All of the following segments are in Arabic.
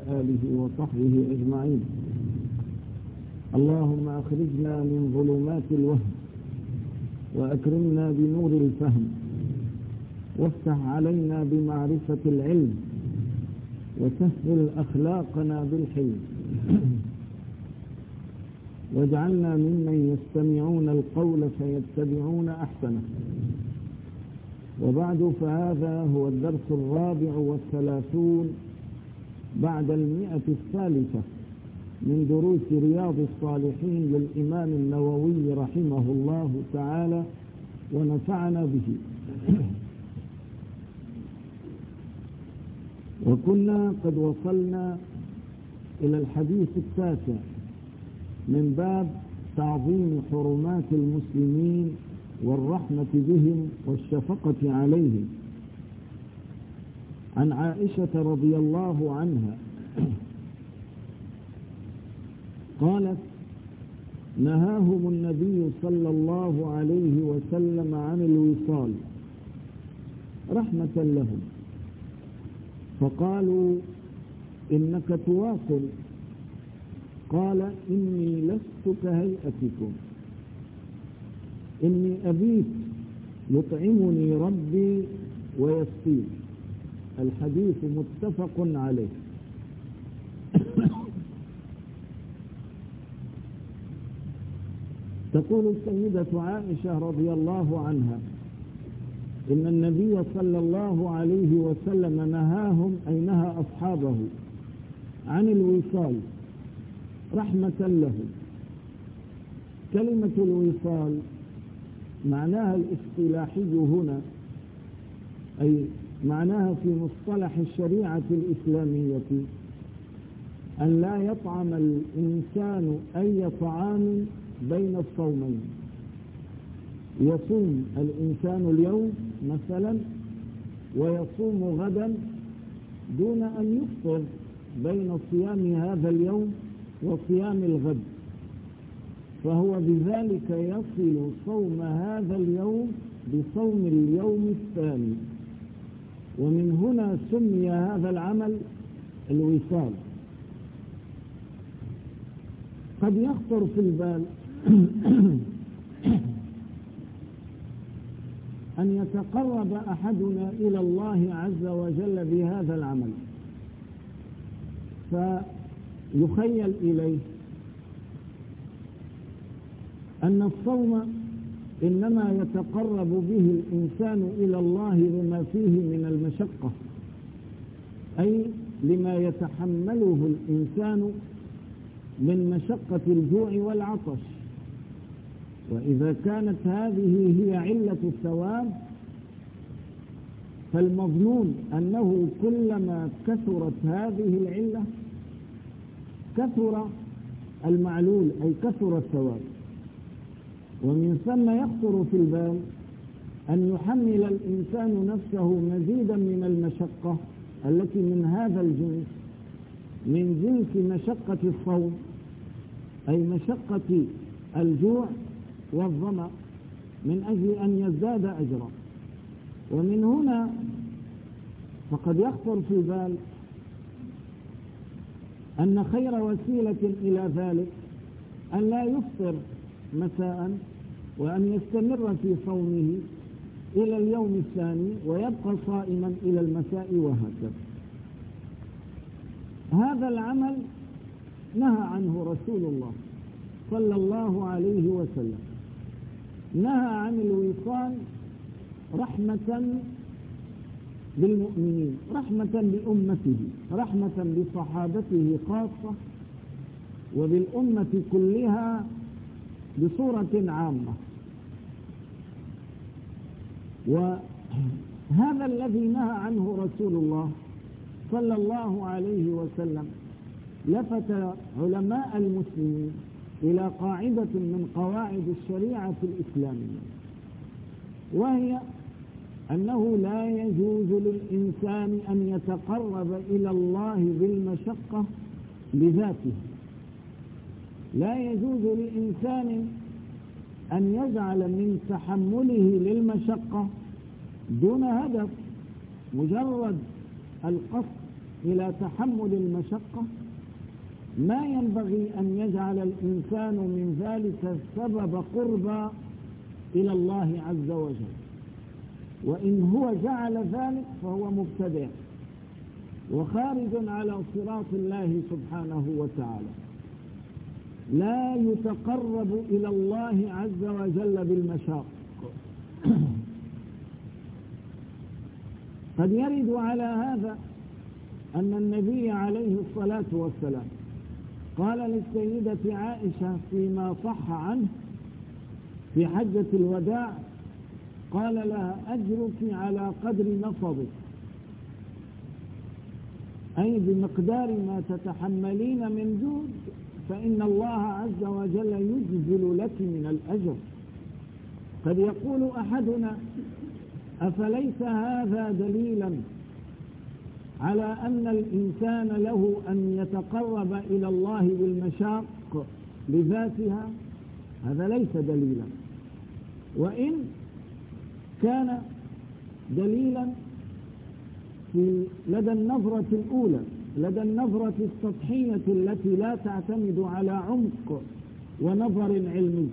آله وصحبه أجمعين. اللهم أخرجنا من ظلمات الوهم وأكرمنا بنور الفهم وافتح علينا بمعرفة العلم وسهل أخلاقنا بالحلم واجعلنا ممن يستمعون القول فيتبعون أحسنه. وبعد، فهذا هو الدرس 34 بعد 100 من دروس رياض الصالحين للإمام النووي رحمه الله تعالى ونفعنا به. وكنا قد وصلنا إلى الحديث 9 من باب تعظيم حرمات المسلمين والرحمة بهم والشفقة عليهم، عن عائشة رضي الله عنها قالت: نهاهم النبي صلى الله عليه وسلم عن الوصال رحمة لهم، فقالوا: إنك تواصل. قال: إني لست كهيئتكم، إني أبيت يطعمني ربي ويسقين. الحديث متفق عليه. تقول السيدة عائشة رضي الله عنها: إن النبي صلى الله عليه وسلم نهاهم، أي نهى أصحابه، عن الوصال رحمة لهم. كلمة الوصال معناها الاصطلاحي هنا، أي معناها في مصطلح الشريعة الإسلامية أن لا يطعم الإنسان أي طعام بين الصومين. يصوم الإنسان اليوم مثلا ويصوم غدا دون أن يفطر بين صيام هذا اليوم وصيام الغد، فهو بذلك يصل صوم هذا اليوم بصوم اليوم الثاني، ومن هنا سمي هذا العمل الوصال. قد يخطر في البال أن يتقرب أحدنا إلى الله عز وجل بهذا العمل، فيخيل إليه أن الصوم إنما يتقرب به الإنسان إلى الله لما فيه من المشقة، أي لما يتحمله الإنسان من مشقة الجوع والعطش. وإذا كانت هذه هي علة الثواب، فالمظنون أنه كلما كثرت هذه العلة كثر المعلول، أي كثر الثواب. ومن ثم يخطر في البال أن يحمل الإنسان نفسه مزيدا من المشقة التي من هذا الجنس، من جنس مشقة الصوم، أي مشقة الجوع والظمأ، من أجل أن يزداد أجرا. ومن هنا فقد يخطر في البال أن خير وسيلة إلى ذلك أن لا يفطر مساء وأن يستمر في صومه إلى اليوم الثاني ويبقى صائما إلى المساء، وهكذا. هذا العمل نهى عنه رسول الله صلى الله عليه وسلم، نهى عن الوصال رحمة بالمؤمنين، رحمة بأمته، رحمة بصحابته خاصة وبالأمة كلها بصورة عامة. وهذا الذي نهى عنه رسول الله صلى الله عليه وسلم لفت علماء المسلمين إلى قاعدة من قواعد الشريعة الإسلامية، وهي أنه لا يجوز للإنسان أن يتقرب إلى الله بالمشقة بذاته. لا يجوز لإنسان أن يجعل من تحمله للمشقة دون هدف، مجرد القصد إلى تحمل المشقة ما ينبغي أن يجعل الإنسان من ذلك سبب قربى إلى الله عز وجل، وإن هو جعل ذلك فهو مبتدع وخارج على صراط الله سبحانه وتعالى. لا يتقرب إلى الله عز وجل بالمشاق. قد يرد على هذا أن النبي عليه الصلاة والسلام قال للسيدة عائشة فيما صح عنه في حجة الوداع، قال لها: أجرك على قدر نصبك، أي بمقدار ما تتحملين من جود فإن الله عز وجل يجزل لك من الأجر. قد يقول أحدنا: أفليس هذا دليلا على أن الإنسان له أن يتقرب إلى الله بالمشاق لذاتها؟ هذا ليس دليلا، وإن كان دليلا لدى النظرة الأولى، لدى النظرة السطحية التي لا تعتمد على عمق ونظر علمي.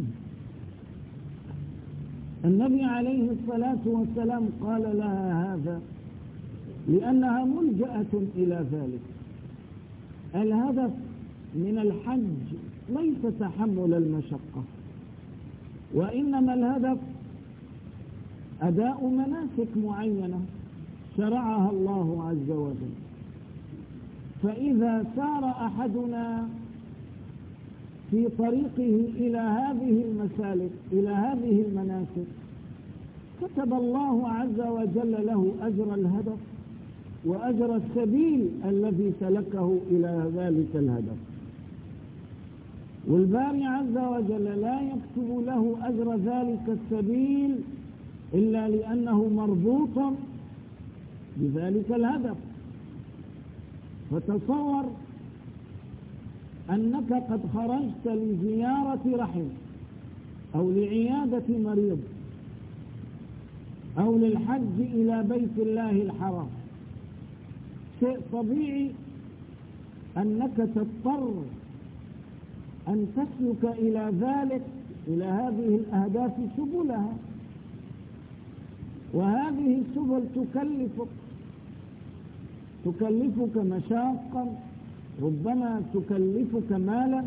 النبي عليه الصلاة والسلام قال لها هذا لأنها ملجأة إلى ذلك. الهدف من الحج ليس تحمل المشقة، وإنما الهدف أداء مناسك معينة شرعها الله عز وجل. فإذا سار أحدنا في طريقه إلى هذه المسالك، إلى هذه المناسك، كتب الله عز وجل له أجر الهدف وأجر السبيل الذي سلكه إلى ذلك الهدف. والباري عز وجل لا يكتب له أجر ذلك السبيل إلا لأنه مربوط بذلك الهدف. فتصور أنك قد خرجت لزيارة رحم أو لعيادة مريض أو للحج إلى بيت الله الحرام، شيء طبيعي أنك تضطر أن تسلك إلى ذلك، إلى هذه الأهداف سبلها، وهذه السبل تكلفك مشاقا، ربما تكلفك مالا.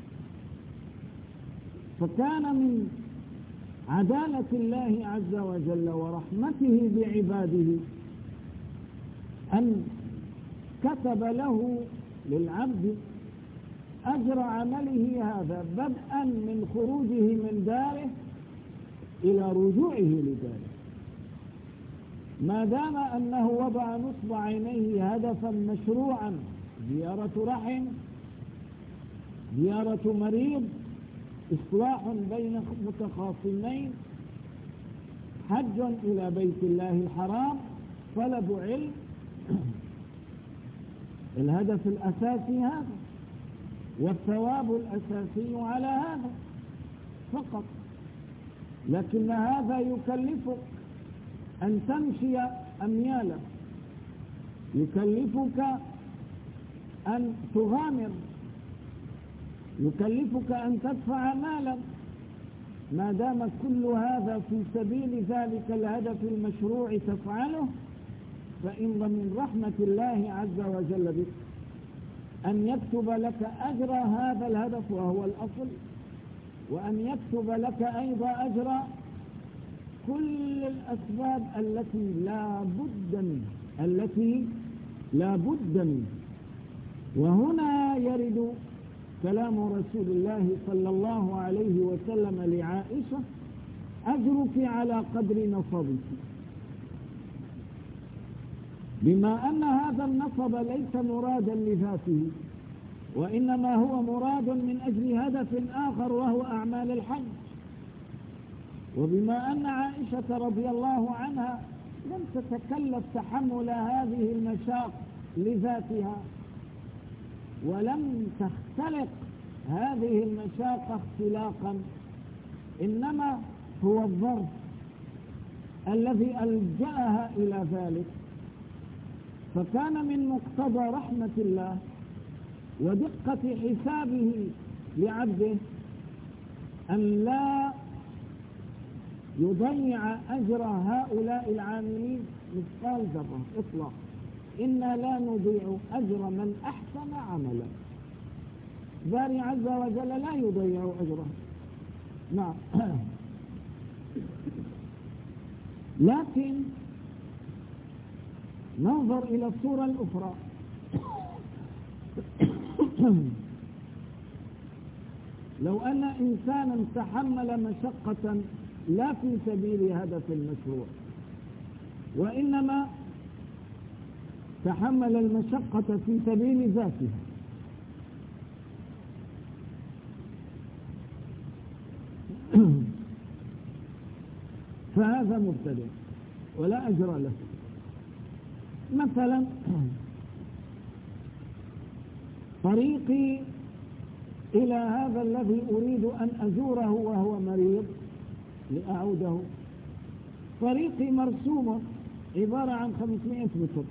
فكان من عدالة الله عز وجل ورحمته بعباده أن كتب له للعبد أجر عمله هذا بدءا من خروجه من داره إلى رجوعه لداره، ما دام أنه وضع نصب عينيه هدفا مشروعا: زيارة رحم، زيارة مريض، إصلاح بين متخاصمين، حج إلى بيت الله الحرام، طلب علم. الهدف الأساسي هذا، والثواب الأساسي على هذا فقط. لكن هذا يكلفك أن تمشي أميالا، يكلفك أن تغامر، يكلفك أن تدفع مالا. ما دام كل هذا في سبيل ذلك الهدف المشروع تفعله، فإن من رحمة الله عز وجل بك أن يكتب لك أجر هذا الهدف وهو الأصل، وأن يكتب لك أيضا أجر كل الأسباب التي لا بد منها. وهنا يرد كلام رسول الله صلى الله عليه وسلم لعائشة: أجرك على قدر نصبك، بما أن هذا النصب ليس مرادا لذاته، وإنما هو مراد من أجل هدف آخر وهو أعمال الحج. وبما أن عائشة رضي الله عنها لم تتكلف تحمل هذه المشاق لذاتها، ولم تختلق هذه المشاق اختلاقا، إنما هو الظرف الذي ألجأها إلى ذلك. فكان من مقتضى رحمة الله ودقة حسابه لعبده أن لا يضيع أجر هؤلاء العاملين مثقال ذرة إطلاق. إنا لا نضيع أجر من أحسن عملا. باري عز وجل لا يضيع أجره. نعم. لكن ننظر إلى الصورة الأخرى. لو أن إنسانا تحمل مشقة لا في سبيل هدف المشروع، وإنما تحمل المشقة في سبيل ذاتها، فهذا مبتدع ولا أجر له. مثلا طريقي إلى هذا الذي أريد أن أزوره وهو مريض لأعوده، طريقي مرسوم عبارة عن 500 متر،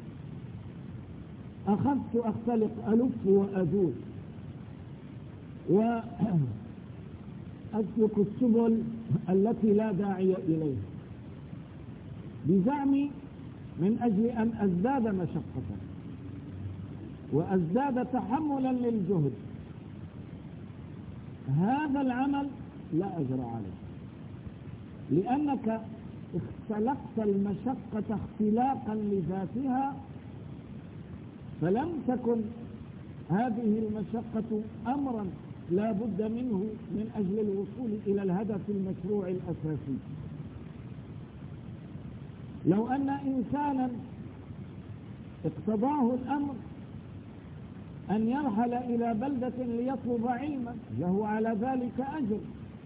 أخذت أختلق ألف وأزور وأسلك السبل التي لا داعي إليها بزعمي من أجل أن أزداد مشقة وأزداد تحملا للجهد. هذا العمل لا أجر عليه، لأنك اختلقت المشقة اختلاقا لذاتها، فلم تكن هذه المشقة أمرا لا بد منه من أجل الوصول إلى الهدف المشروع الأساسي. لو أن إنسانا اقتضاه الأمر أن يرحل إلى بلدة ليطلب علما له على ذلك أجر،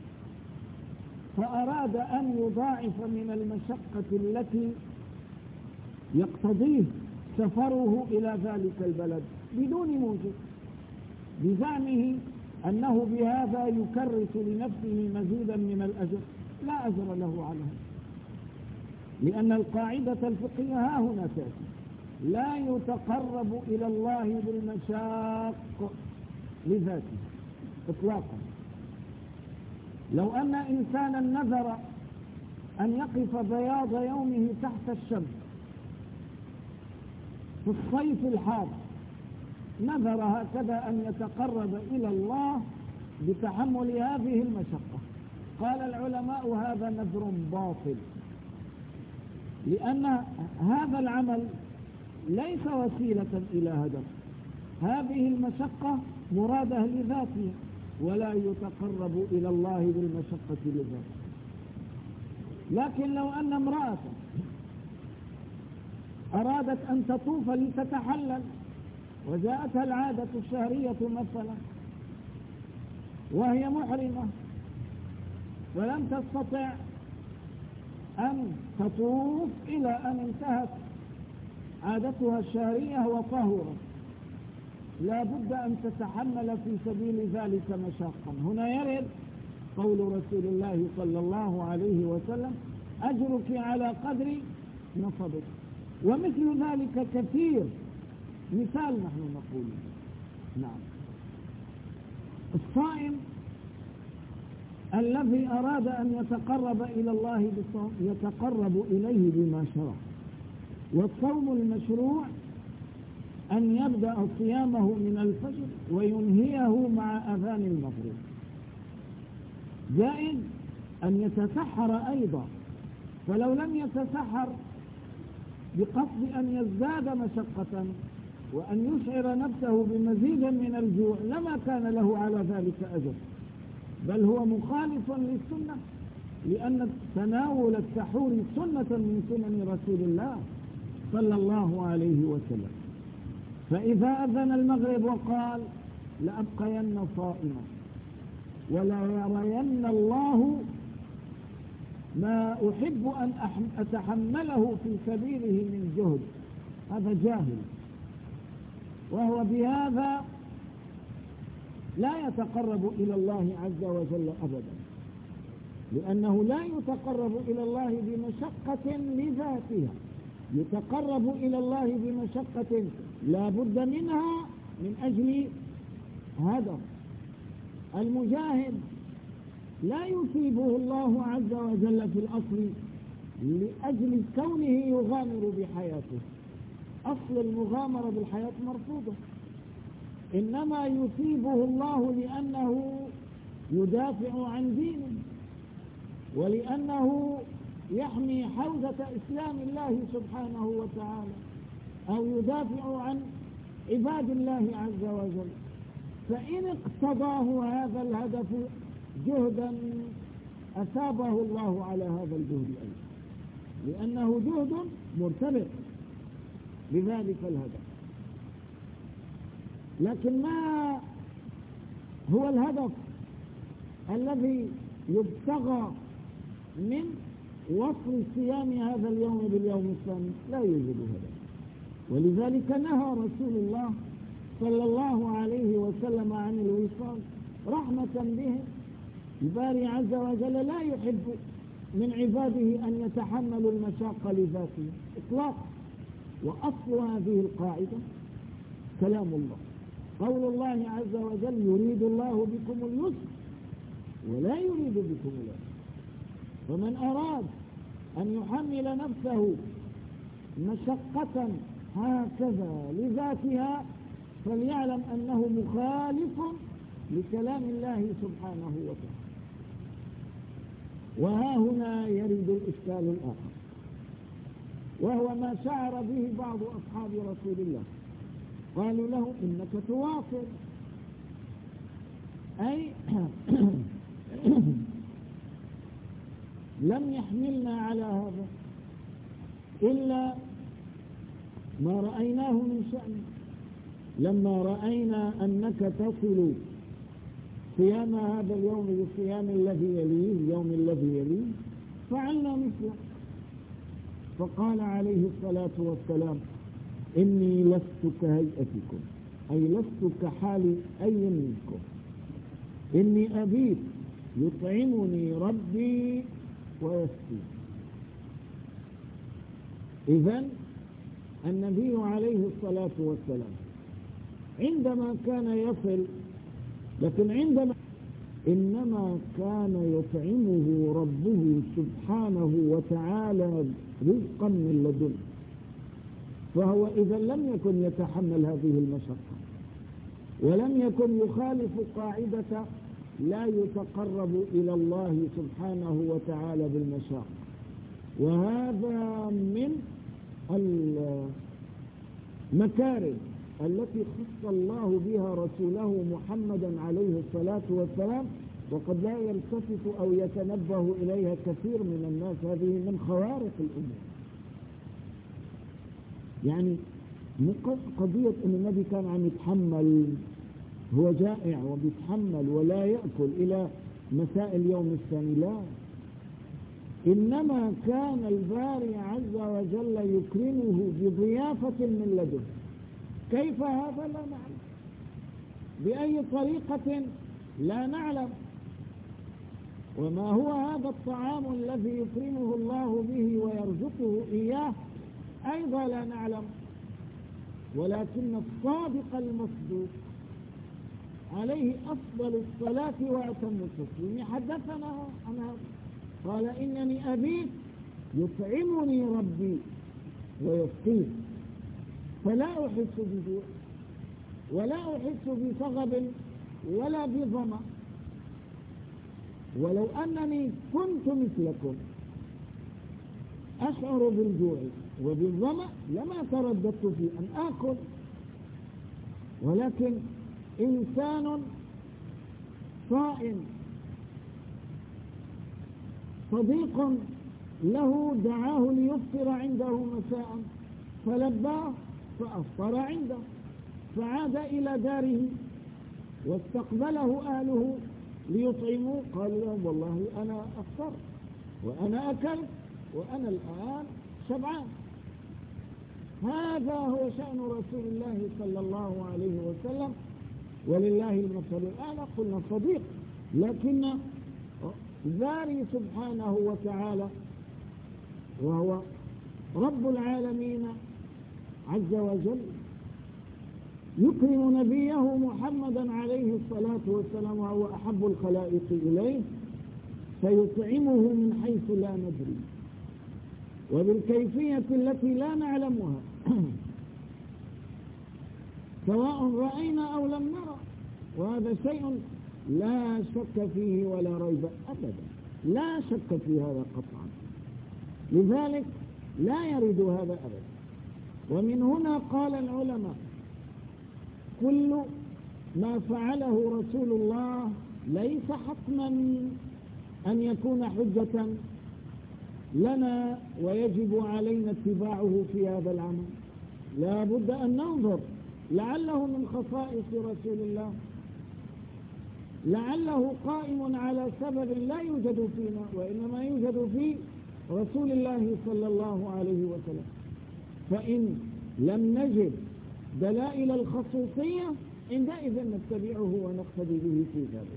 فأراد أن يضاعف من المشقة التي يقتضيه سفره إلى ذلك البلد بدون موجب، بزعمه أنه بهذا يكرس لنفسه مزيدا من الأجر، لا أجر له عليه، لأن القاعدة الفقهية ها هنا تأتي: لا يتقرب إلى الله بالمشاق لذاته إطلاقا. لو أن إنسانا نذر أن يقف بياض يومه تحت الشمس في الصيف الحار، نذر هكذا أن يتقرب إلى الله بتحمل هذه المشقة، قال العلماء هذا نذر باطل، لأن هذا العمل ليس وسيلة إلى هدف. هذه المشقة مرادة لذاتها، ولا يتقرب إلى الله بالمشقة لذاته. لكن لو أن امرأة أرادت أن تطوف لتتحلل وجاءتها العادة الشهرية مثلا وهي محرمة ولم تستطع أن تطوف إلى أن انتهت عادتها الشهرية وطهرت، لا بد أن تتحمل في سبيل ذلك مشاقا. هنا يرد قول رسول الله صلى الله عليه وسلم: أجرك على قدر نصبك. ومثل ذلك كثير، مثال نحن نقول. نعم. الصائم الذي أراد أن يتقرب إلى الله بالصوم يتقرب إليه بما شرع، والصوم المشروع أن يبدأ صيامه من الفجر وينهيه مع أذان المغرب. جائز أن يتسحر أيضا، فلو لم يتسحر بقصد أن يزداد مشقة وأن يشعر نفسه بمزيد من الجوع لما كان له على ذلك أجر، بل هو مخالف للسنة، لأن تناول السحور سنة من سنن رسول الله صلى الله عليه وسلم. فإذا أذن المغرب وقال: لأبقين صائما ولا يرين الله ما أحب أن أتحمله في سبيله من جهد، هذا جاهل، وهو بهذا لا يتقرب إلى الله عز وجل أبدا، لأنه لا يتقرب إلى الله بمشقة لذاتها، يتقرب إلى الله بمشقة لا بد منها من أجل هدف. المجاهد لا يثيبه الله عز وجل في الأصل لأجل كونه يغامر بحياته، أصل المغامرة بالحياة مرفوضة، إنما يثيبه الله لأنه يدافع عن دينه، ولأنه يحمي حوزة إسلام الله سبحانه وتعالى، أو يدافع عن عباد الله عز وجل. فإن اقتضاه هذا الهدف جهدا أثابه الله على هذا الجهد أيضا، لأنه جهد مرتبط بذلك الهدف. لكن ما هو الهدف الذي يبتغى من وصل صيام هذا اليوم باليوم الثاني؟ لا يوجد هدف. ولذلك نهى رسول الله صلى الله عليه وسلم عن الوصال رحمة به. الباري عز وجل لا يحب من عباده أن يتحملوا المشاق لذاته إطلاقا. وأصل هذه القاعدة كلام الله، قول الله عز وجل: يريد الله بكم اليسر ولا يريد بكم العسر. فمن أراد أن يحمل نفسه مشقة هكذا لذاتها فليعلم أنه مخالف لكلام الله سبحانه وتعالى. وها هنا يرد الإشكال الآخر، وهو ما شعر به بعض أصحاب رسول الله. قالوا له: إنك تواصل، أي لم يحملنا على هذا إلا ما رأيناه من شأن. لما رأينا أنك تصل صيام هذا اليوم بالصيام الذي يليه، اليوم الذي يليه، فعلنا مثله. فقال عليه الصلاة والسلام: إني لست كهيئتكم، أي لست كحال أي منكم، إني أبيت يطعمني ربي ويسقي. إذن النبي عليه الصلاة والسلام عندما كان يصل، لكن عندما إنما كان يطعمه ربه سبحانه وتعالى رزقا من لدنه، فهو إذا لم يكن يتحمل هذه المشقة، ولم يكن يخالف قاعدة لا يتقرب إلى الله سبحانه وتعالى بالمشاق. وهذا من المكارم التي خص الله بها رسوله محمدا عليه الصلاة والسلام، وقد لا يلتفت أو يتنبه إليها كثير من الناس. هذه من خوارق الأمور. يعني قضية أن النبي كان عم يتحمل، هو جائع وبيتحمل ولا يأكل إلى مساء اليوم الثاني، لا، إنما كان الباري عز وجل يكرمه بضيافة من لدنه. كيف هذا لا نعلم، بأي طريقة لا نعلم، وما هو هذا الطعام الذي يكرمه الله به ويرزقه إياه أيضا لا نعلم. ولكن الصادق المصدوق عليه أفضل الصلاة وأتم التسليم حدثنا عن هذا، قال: إنني أبيت يطعمني ربي ويسقين، فلا أحس بجوع ولا أحس بصغب ولا بظمأ، ولو أنني كنت مثلكم أشعر بالجوع وبالظمأ لما ترددت في أن آكل. ولكن إنسان صائم صديق له دعاه ليفطر عنده مساء فلباه فأفطر عنده، فعاد إلى داره واستقبله أهله ليطعموه، قال لهم: والله أنا أفطر وأنا أكلت وأنا الآن شبعان. هذا هو شأن رسول الله صلى الله عليه وسلم، ولله المثل الأعلى. قلنا صديق، لكن باري سبحانه وتعالى وهو رب العالمين عز وجل يكرم نبيه محمدا عليه الصلاة والسلام وهو أحب الخلائق إليه، فيطعمه من حيث لا ندري وبالكيفية التي لا نعلمها سواء رأينا أو لم نرى، وهذا شيء لا شك فيه ولا ريب أبدا، لا شك في هذا قطعا، لذلك لا يرد هذا أبدا. ومن هنا قال العلماء كل ما فعله رسول الله ليس حتما أن يكون حجة لنا ويجب علينا اتباعه في هذا العمل، لا بد أن ننظر لعله من خصائص رسول الله، لعله قائم على سبب لا يوجد فينا وإنما يوجد في رسول الله صلى الله عليه وسلم. فإن لم نجد دلائل الخصوصية عندئذ نتبعه ونقتدي به في ذلك.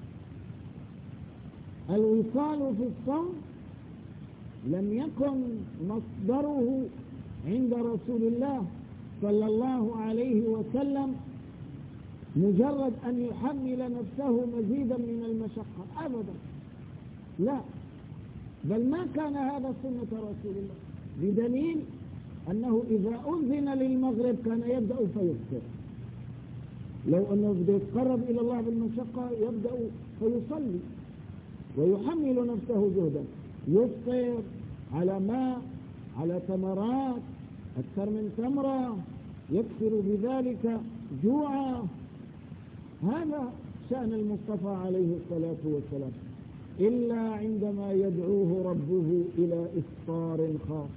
الوصال في الصوم لم يكن مصدره عند رسول الله صلى الله عليه وسلم مجرد أن يحمل نفسه مزيدا من المشقة أبدا، لا، بل ما كان هذا سنة رسول الله، بدليل أنه إذا أذن للمغرب كان يبدأ فيفطر، لو أنه بده يتقرب إلى الله بالمشقة يبدأ فيصلي ويحمل نفسه جهدا، يفطر على ماء، على تمرات، أكثر من تمرة، يكسر بذلك جوعا. هذا شأن المصطفى عليه الصلاة والسلام، إلا عندما يدعوه ربه إلى إفطار خاص،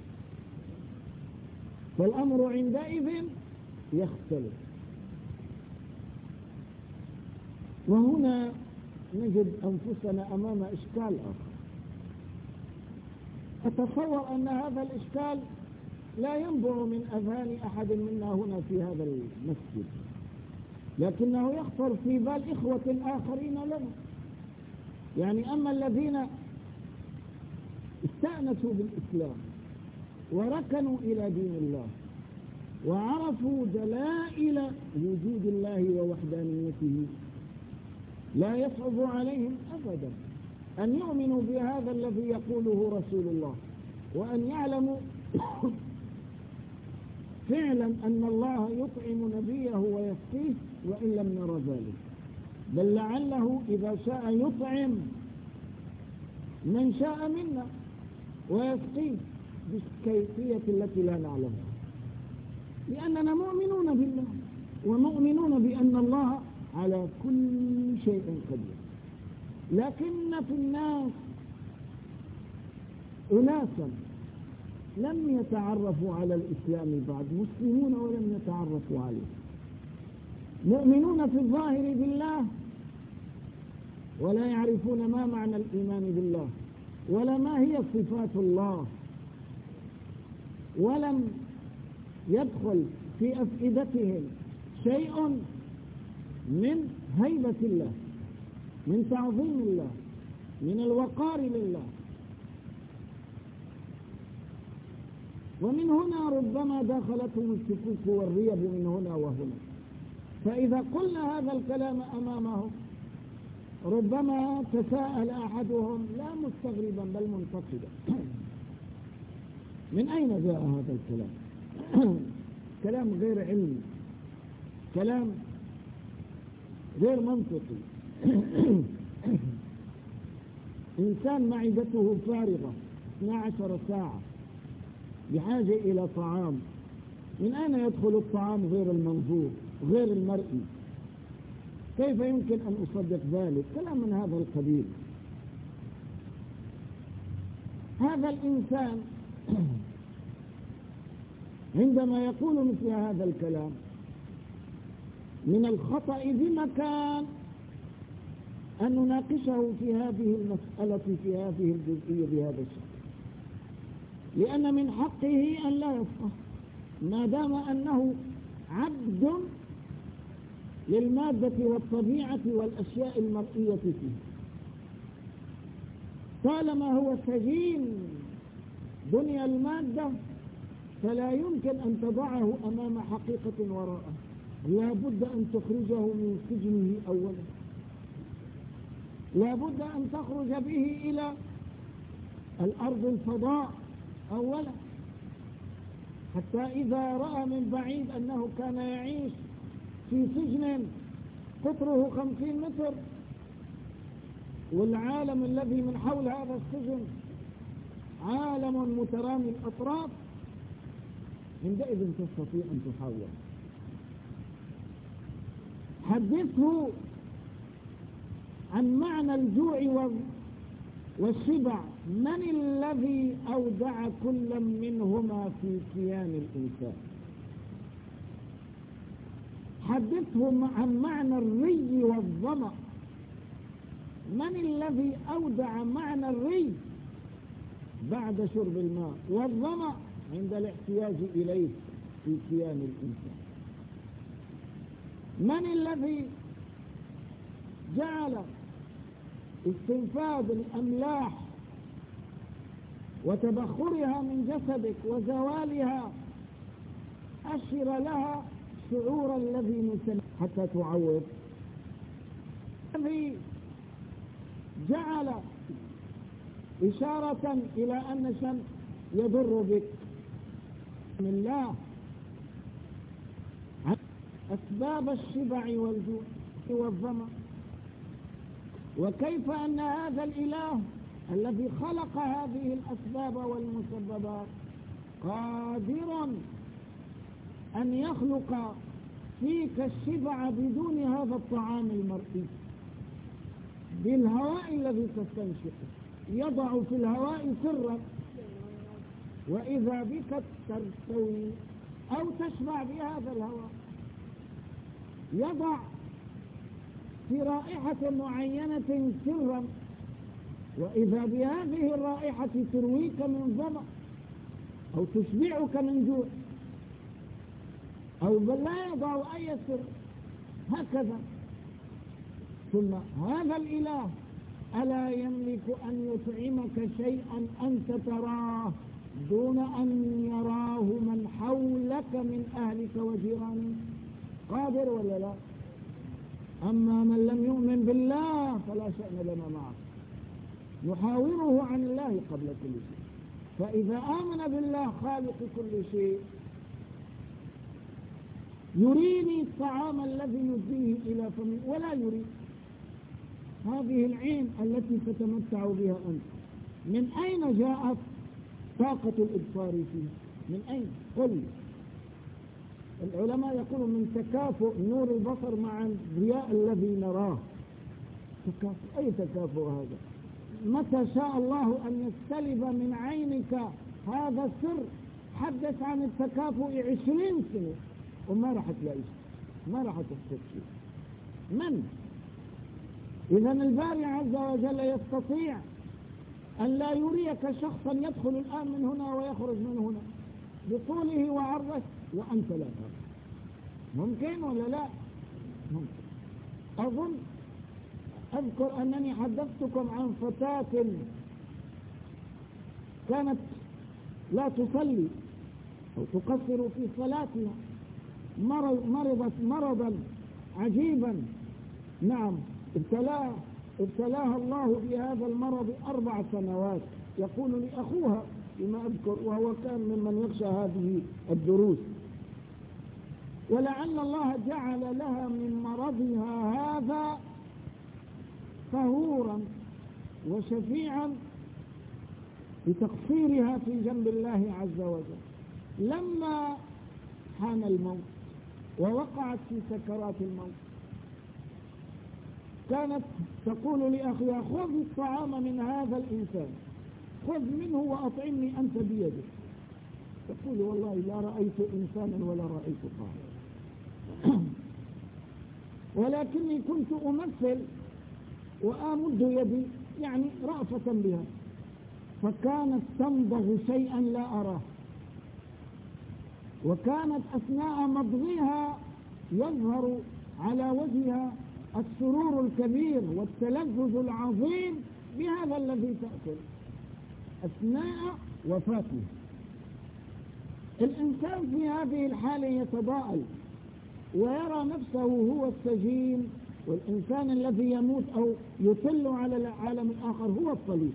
فالأمر عندئذ يختلف. وهنا نجد أنفسنا أمام إشكال آخر، أتصور أن هذا الإشكال لا ينبع من أذهان أحد منا هنا في هذا المسجد، لكنه يخطر في بال إخوة آخرين لنا، يعني أما الذين استأنسوا بالإسلام وركنوا إلى دين الله وعرفوا دلائل وجود الله ووحدانيته، لا يصعب عليهم أبدا أن يؤمنوا بهذا الذي يقوله رسول الله، وأن يعلموا فعلا أن الله يطعم نبيه ويسقيه وإن لم نرى ذلك، بل لعله إذا شاء يطعم من شاء منا ويسقيه بالكيفية التي لا نعلمها، لأننا مؤمنون بالله ومؤمنون بأن الله على كل شيء قدير. لكن في الناس أناسا لم يتعرفوا على الإسلام بعد، مسلمون ولم يتعرفوا عليه، مؤمنون في الظاهر بالله ولا يعرفون ما معنى الإيمان بالله ولا ما هي صفات الله، ولم يدخل في أفئدتهم شيء من هيبة الله، من تعظيم الله، من الوقار لله. ومن هنا ربما دخلتهم الشكوك والريب من هنا وهنا، فإذا قلنا هذا الكلام أمامهم ربما تساءل أحدهم لا مستغربا بل منتقدا، من أين جاء هذا الكلام؟ كلام غير علمي، كلام غير منطقي. إنسان معدته فارغة 12 ساعة بحاجة إلى طعام، من أين يدخل الطعام غير المنظور غير المرئي؟ كيف يمكن أن أصدق ذلك؟ كلام من هذا القبيل. هذا الإنسان عندما يقول مثل هذا الكلام من الخطأ بمكان أن نناقشه في هذه المسألة في هذه الجزئية بهذا الشكل، لأن من حقه أن لا يفقه ما دام أنه عبد للمادة والطبيعة والأشياء المرئية فيه، طالما هو سجين دنيا المادة فلا يمكن أن تضعه أمام حقيقة وراءه، لا بد أن تخرجه من سجنه أولا، لا بد أن تخرج به إلى الأرض الفضاء أولا، حتى إذا رأى من بعيد أنه كان يعيش في سجن قطره 50 متر والعالم الذي من حول هذا السجن عالم مترامي الأطراف، عندئذ تستطيع أن تحاول. حدثه عن معنى الجوع والشبع، من الذي أودع كل منهما في كيان الإنسان. حدثهم عن معنى الري والظمأ، من الذي أودع معنى الري بعد شرب الماء والظمأ عند الاحتياج إليه في كيان الإنسان. من الذي جعل استنفاذ الأملاح وتبخرها من جسدك وزوالها أشر لها شعور الذي نسميه حتى تعوض. الذي جعل إشارة إلى أن الشمس يضر بك من الله. أسباب الشبع والجوع والظمأ، وكيف أن هذا الإله الذي خلق هذه الأسباب والمسببات قادر أن يخلق فيك الشبع بدون هذا الطعام المرئي، بالهواء الذي تستنشقه. يضع في الهواء سرا، وإذا بك ترتوي أو تشبع بهذا الهواء. يضع في رائحة معينة سرا، وإذا بهذه الرائحة ترويك من ظمأ أو تشبعك من جوع، أو بل لا يضع أي سر، هكذا. ثم هذا الإله ألا يملك أن يطعمك شيئا أنت تراه دون أن يراه من حولك من أهلك وجيرانك؟ قادر ولا لا؟ أما من لم يؤمن بالله فلا شأن لنا معه، نحاوره عن الله قبل كل شيء. فإذا آمن بالله خالق كل شيء يريني الطعام الذي يديه إلى فمي ولا يريد. هذه العين التي تتمتع بها أنت من أين جاءت طاقة الإبصار فيه؟ من أين؟ قل. العلماء يقولون من تكافؤ نور البصر مع الضياء الذي نراه. تكافؤ. أي تكافؤ هذا؟ متى شاء الله أن يستلب من عينك هذا السر حدث عن التكافؤ 20 سنة وما راح تلاقي شيء، ما راح تحصل شيء. من؟ إذا الباري عز وجل يستطيع أن لا يريك شخصا يدخل الآن من هنا ويخرج من هنا بطوله وعرضه وأنت لا ترى. ممكن ولا لا؟ ممكن. أذكر أنني حدثتكم عن فتاة كانت لا تصلي أو تقصر في صلاتها، مرضت مرضا عجيبا. نعم، ابتلاها الله بهذا المرض 4 سنوات. يقول لي أخوها بما أذكر، وهو كان ممن يخشى هذه الدروس، ولعل الله جعل لها من مرضها هذا طهورا وشفيعا بتقصيرها في جنب الله عز وجل. لما حان الموت ووقعت في سكرات الموت كانت تقول لأخيها خذ الطعام من هذا الإنسان، خذ منه وأطعمني أنت بيدك. تقول والله لا رأيت إنسانا ولا رأيت طعاما ولكني كنت أمثل وأمد يدي يعني رأفة بها، فكانت تمضغ شيئا لا أراه، وكانت أثناء مضغها يظهر على وجهها السرور الكبير والتلذذ العظيم بهذا الذي تأكل أثناء وفاته. الإنسان في هذه الحالة يتضاءل ويرى نفسه هو السجين، والإنسان الذي يموت أو يطل على العالم الآخر هو الطليق.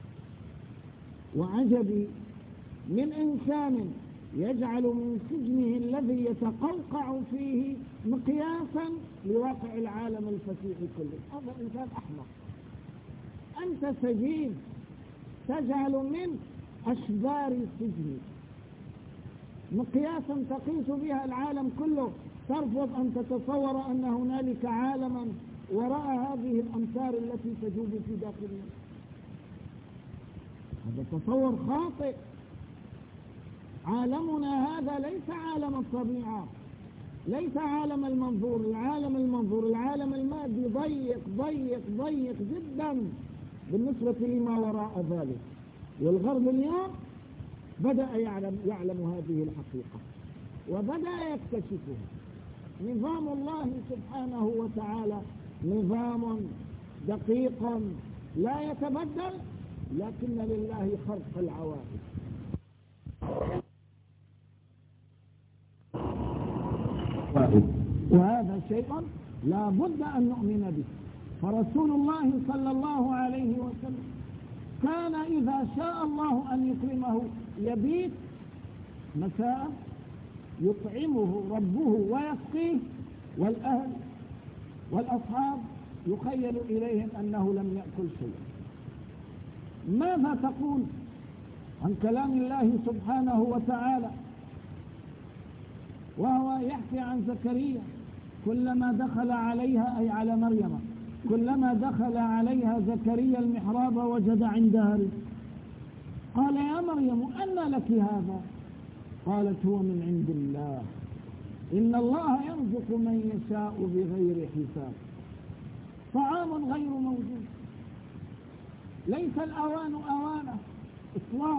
وعجبي من إنسان يجعل من سجنه الذي يتقوقع فيه مقياسا لواقع العالم الفسيح كله. هذا إنسان أحمق. أنت سجين تجعل من أشبار السجن مقياسا تقيس بها العالم كله، ترفض أن تتصور أن هنالك عالما وراء هذه الأمتار التي تجوب في داخلنا. هذا تصور خاطئ. عالمنا هذا ليس عالم الطبيعة، ليس عالم المنظور. العالم المادي ضيق ضيق ضيق جدا بالنسبة لما وراء ذلك. والغرب اليوم بدأ يعلم هذه الحقيقة وبدأ يكتشفها. نظام الله سبحانه وتعالى نظام دقيق لا يتبدل، لكن لله خرق العوائد. وهذا شيء لا بد أن نؤمن به. فرسول الله صلى الله عليه وسلم كان إذا شاء الله أن يكرمه يبيت مساء يطعمه ربه ويسقيه، والأهل والأصحاب يخيل إليهم أنه لم يأكل شيئا. ماذا تقول عن كلام الله سبحانه وتعالى وهو يحكي عن زكريا كلما دخل عليها، أي على مريم، كلما دخل عليها زكريا المحراب وجد عندها رزقا قال يا مريم أنى لك هذا؟ قالت هو من عند الله إن الله يرزق من يشاء بغير حساب. طعام غير موجود، ليس الأوان أوانه إطلاق.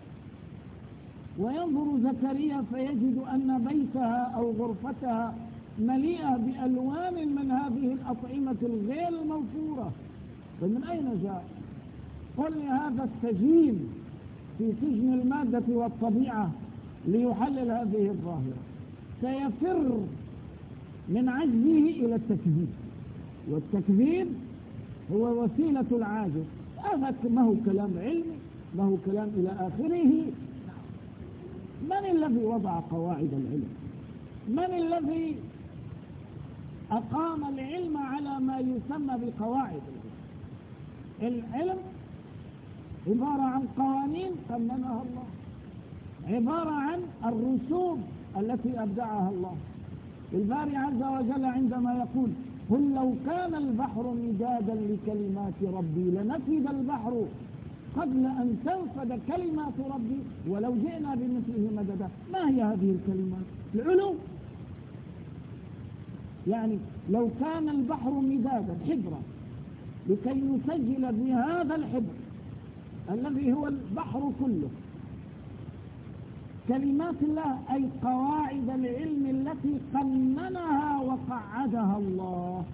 وينظر زكريا فيجد أن بيتها أو غرفتها مليئة بألوان من هذه الأطعمة الغير الموفورة. فمن أين جاء؟ قل لي هذا السجين في سجن المادة والطبيعة ليحلل هذه الظاهرة سيفر من عجزه إلى التكذيب، والتكذيب هو وسيلة العاجز. هذا ما هو كلام علمي، ما هو كلام إلى آخره. من الذي وضع قواعد العلم؟ من الذي أقام العلم على ما يسمى بقواعد العلم؟ العلم عبارة عن قوانين قننها الله، عبارة عن الرسوم التي أبدعها الله. الباري عز وجل عندما يقول قل لو كان البحر مدادا لكلمات ربي لنفد البحر قبل أن تنفد كلمات ربي ولو جئنا بمثله مددا. ما هي هذه الكلمات؟ العلوم. يعني لو كان البحر مدادا حبرا لكي نسجل بهذا الحبر الذي هو البحر كله كلمات الله، أي قواعد العلم التي قننها وقعدها الله،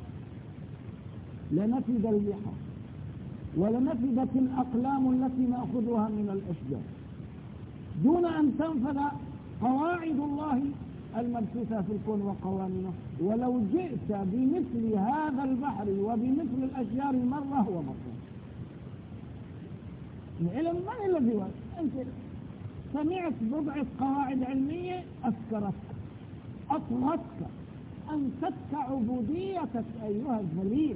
لنفد البحر ولنفدت الأقلام التي نأخذها من الأشجار دون أن تنفذ قواعد الله المبثوثة في الكون وقوانينه. ولو جئت بمثل هذا البحر وبمثل الأشجار مرة ومرة. العلم من الذي وجد؟ أنت سمعت بضعة قواعد علمية أسكرتك أطغتك أنستك عبوديتك أيها الذليل،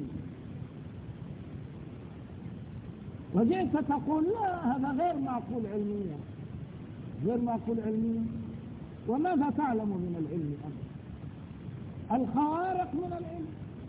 وجئت تقول لا هذا غير معقول علميا، غير معقول علميا. وماذا تعلم من العلم أنت؟ الخوارق من العلم.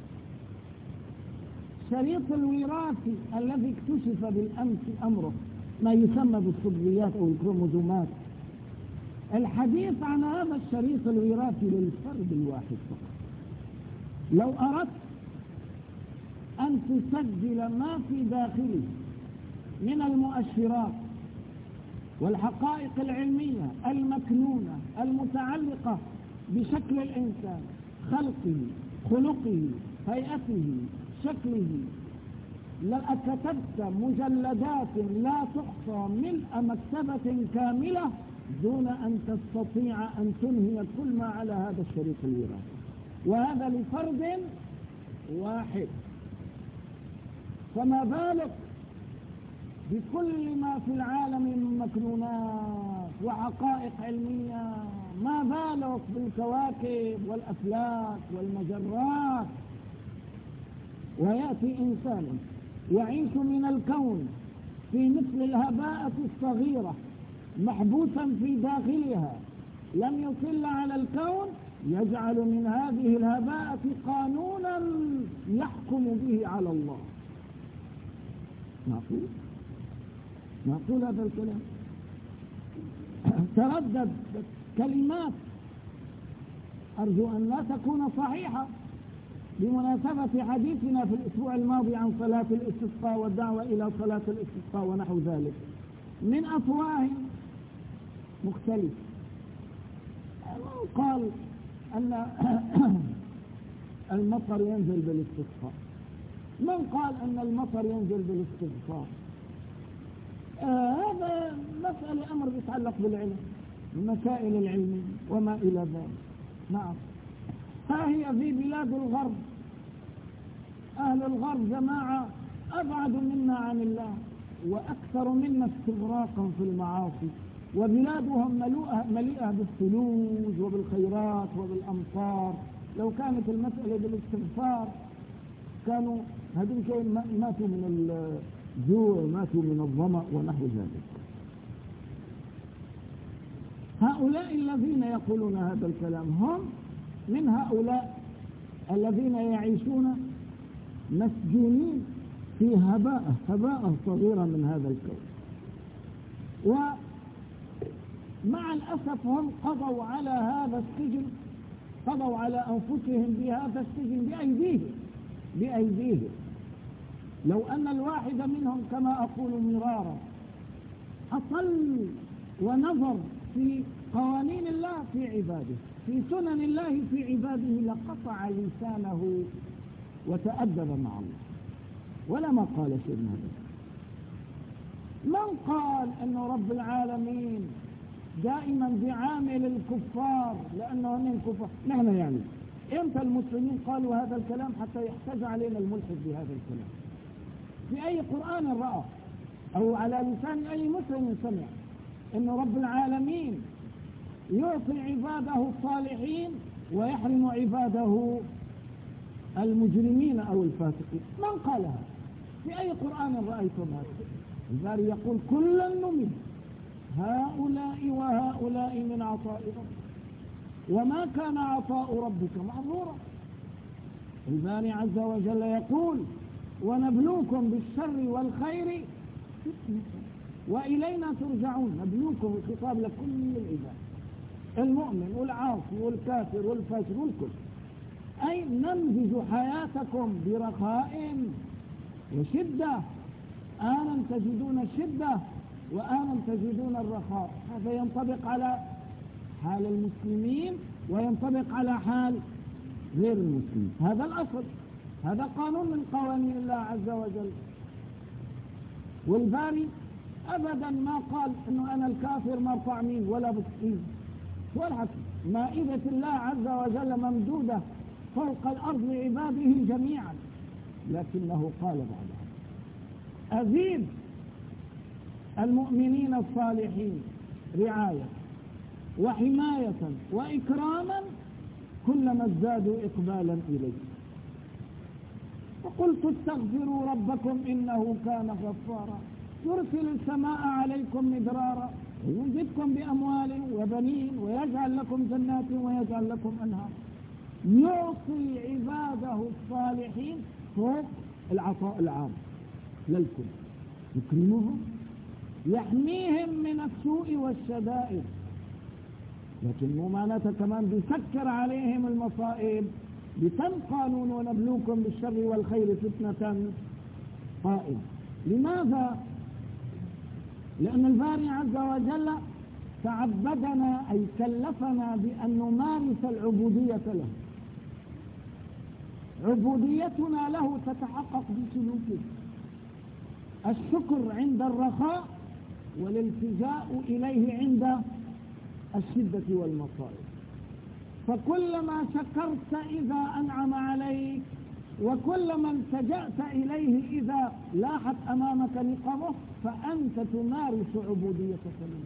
شريط الوراثي الذي اكتشف بالأمس أمره ما يسمى بالصبغيات أو الكروموزومات. الحديث عن هذا الشريط الوراثي للفرد الواحد فقط. لو أردت أن تسجل ما في داخله من المؤشرات والحقائق العلمية المكنونة المتعلقة بشكل الإنسان، خلقه، خلقه، هيئته، شكله، لكتبت مجلدات لا تحصى ملء مكتبة كاملة دون أن تستطيع أن تنهي كل ما على هذا الشريك الوراثي، وهذا لفرد واحد. فما بالك بكل ما في العالم من مكنونات وحقائق علمية، ما بالك بالكواكب والأفلاك والمجرات. ويأتي إنسان يعيش من الكون في مثل الهباءة الصغيرة محبوسا في داخلها، لم يطل على الكون، يجعل من هذه الهباءة قانونا يحكم به على الله. معقول هذا الكلام؟ تردد كلمات أرجو أن لا تكون صحيحة بمناسبة حديثنا في الأسبوع الماضي عن صلاة الاستسقاء والدعوة إلى صلاة الاستسقاء ونحو ذلك من أفواه مختلفة. قال أن المطر ينزل بالاستسقاء، من قال أن المطر ينزل بالاستغفار. هذا مسألة أمر يتعلق بالعلم، المسائل العلمية وما إلى ذلك. نعم، ها هي في بلاد الغرب، أهل الغرب جماعة أبعد منا عن الله وأكثر منا استغراقا في المعاصي، وبلادهم مليئة بالثلوج وبالخيرات وبالأمطار. لو كانت المسألة بالاستغفار كانوا هذين ماتوا من الجوع، ماتوا من الظمأ ونحو ذلك. هؤلاء الذين يقولون هذا الكلام هم من هؤلاء الذين يعيشون مسجونين في هباء صغيرة من هذا الكون، ومع الأسف هم قضوا على هذا السجن، قضوا على أنفسهم بهذا السجن بأيديهم. لو أن الواحد منهم كما أقول مرارا أصل ونظر في قوانين الله في عباده، في سنن الله في عباده، لقطع لسانه وتأدب مع الله ولا ما قال شيء من هذا. من قال أن رب العالمين دائما بعامل الكفار لأنه من كفار؟ نحن يعني إمتى المسلمين قالوا هذا الكلام حتى يحتج علينا الملحد بهذا الكلام؟ في أي قرآن رأى أو على لسان أي مسلم سمع أن رب العالمين يعطي عباده الصالحين ويحرم عباده المجرمين أو الفاسقين؟ من قالها؟ في أي قرآن رأيتم هذا؟ الباري يقول كلا نمد هؤلاء وهؤلاء من عطاء ربك وما كان عطاء ربك محظورا. الباري عز وجل يقول ونبلوكم بالشر والخير فتنة وإلينا ترجعون. نبلوكم الخطاب لكل العباد، المؤمن والعاصي والكافر والفاجر والكل، أي نمزج حياتكم برخاء وشدة، آنا تجدون الشدة وآنا تجدون الرخاء. هذا ينطبق على حال المسلمين وينطبق على حال غير المسلمين. هذا الأصل، هذا قانون من قوانين الله عز وجل. والباري أبدا ما قال إنه أنا الكافر مرفع مين ولا بسكين والحق. مائدة الله عز وجل ممدودة فوق الأرض لعباده جميعا، لكنه قال بعدها أزيد المؤمنين الصالحين رعاية وحماية وإكراما كلما ازدادوا إقبالا إليه. وقلت استغفروا ربكم إنه كان غفارا يرسل السماء عليكم مدرارا ويمددكم بأموال وبنين ويجعل لكم جنات ويجعل لكم أنهار. يعطي عباده الصالحين فوق العطاء العام للكل، يكرمهم، يحميهم من السوء والشدائد، لكن مو معناتها كمان بيسكر عليهم المصائب بتم قانون ونبلوكم بالشر والخير فتنة قائم. لماذا؟ لأن الباري عز وجل تعبدنا أي كلفنا بأن نمارس العبودية له. عبوديتنا له تتحقق بسلوكه، الشكر عند الرخاء والالتجاء إليه عند الشدة والمصائب. فكلما شكرت إذا أنعم عليك، وكلما التجأت إليه إذا لاحت أمامك نقمه، فأنت تمارس عبوديتك له.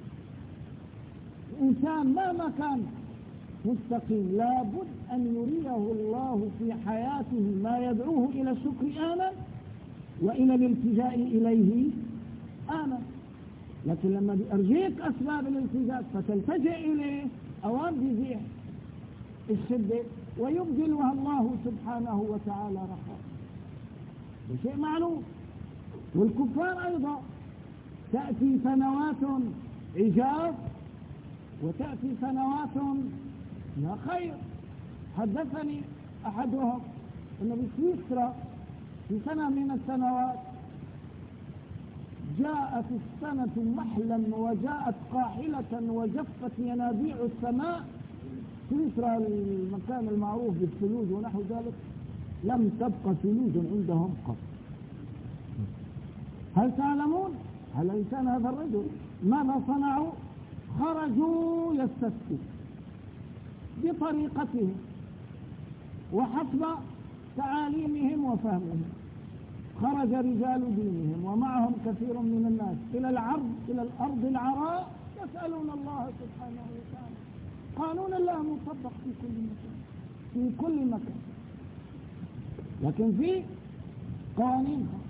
الإنسان مهما كان مستقيم لابد أن يريه الله في حياته ما يدعوه إلى الشكر آنا وإلى الالتجاء إليه آنا. لكن لما أرجيك أسباب الالتجاء فتلتجئ إليه أوان بيزيح الشدة ويبدلها الله سبحانه وتعالى رخاء، بشيء معلوم. والكفار أيضا تأتي سنوات عجاف وتأتي سنوات لا خير. حدثني أحدهم أنه بسويسرا في سنة من السنوات جاءت السنة محلا وجاءت قاحلة وجفت ينابيع السماء. سويسرا المكان المعروف بالثلوج ونحو ذلك، لم تبقى ثلوج عندهم قط. هل تعلمون على لسان هذا الرجل ماذا صنعوا؟ خرجوا يستسقوا بطريقتهم وحسب تعاليمهم وفهمهم. خرج رجال دينهم ومعهم كثير من الناس إلى الأرض العراء يسألون الله سبحانه وتعالى. قانون الله مطبق في كل مكان، في كل مكان، لكن في قوانينها.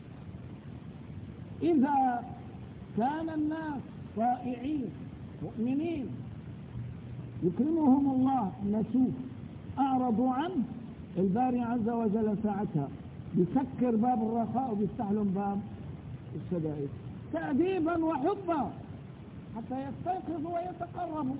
إذا كان الناس طائعين مؤمنين يكرمهم الله نسوه أعرضوا عنه، الباري عز وجل ساعتها يسكر باب الرخاء ويفتح لهم باب الشدائد تأديبا وحبا حتى يستيقظوا ويتقربوا.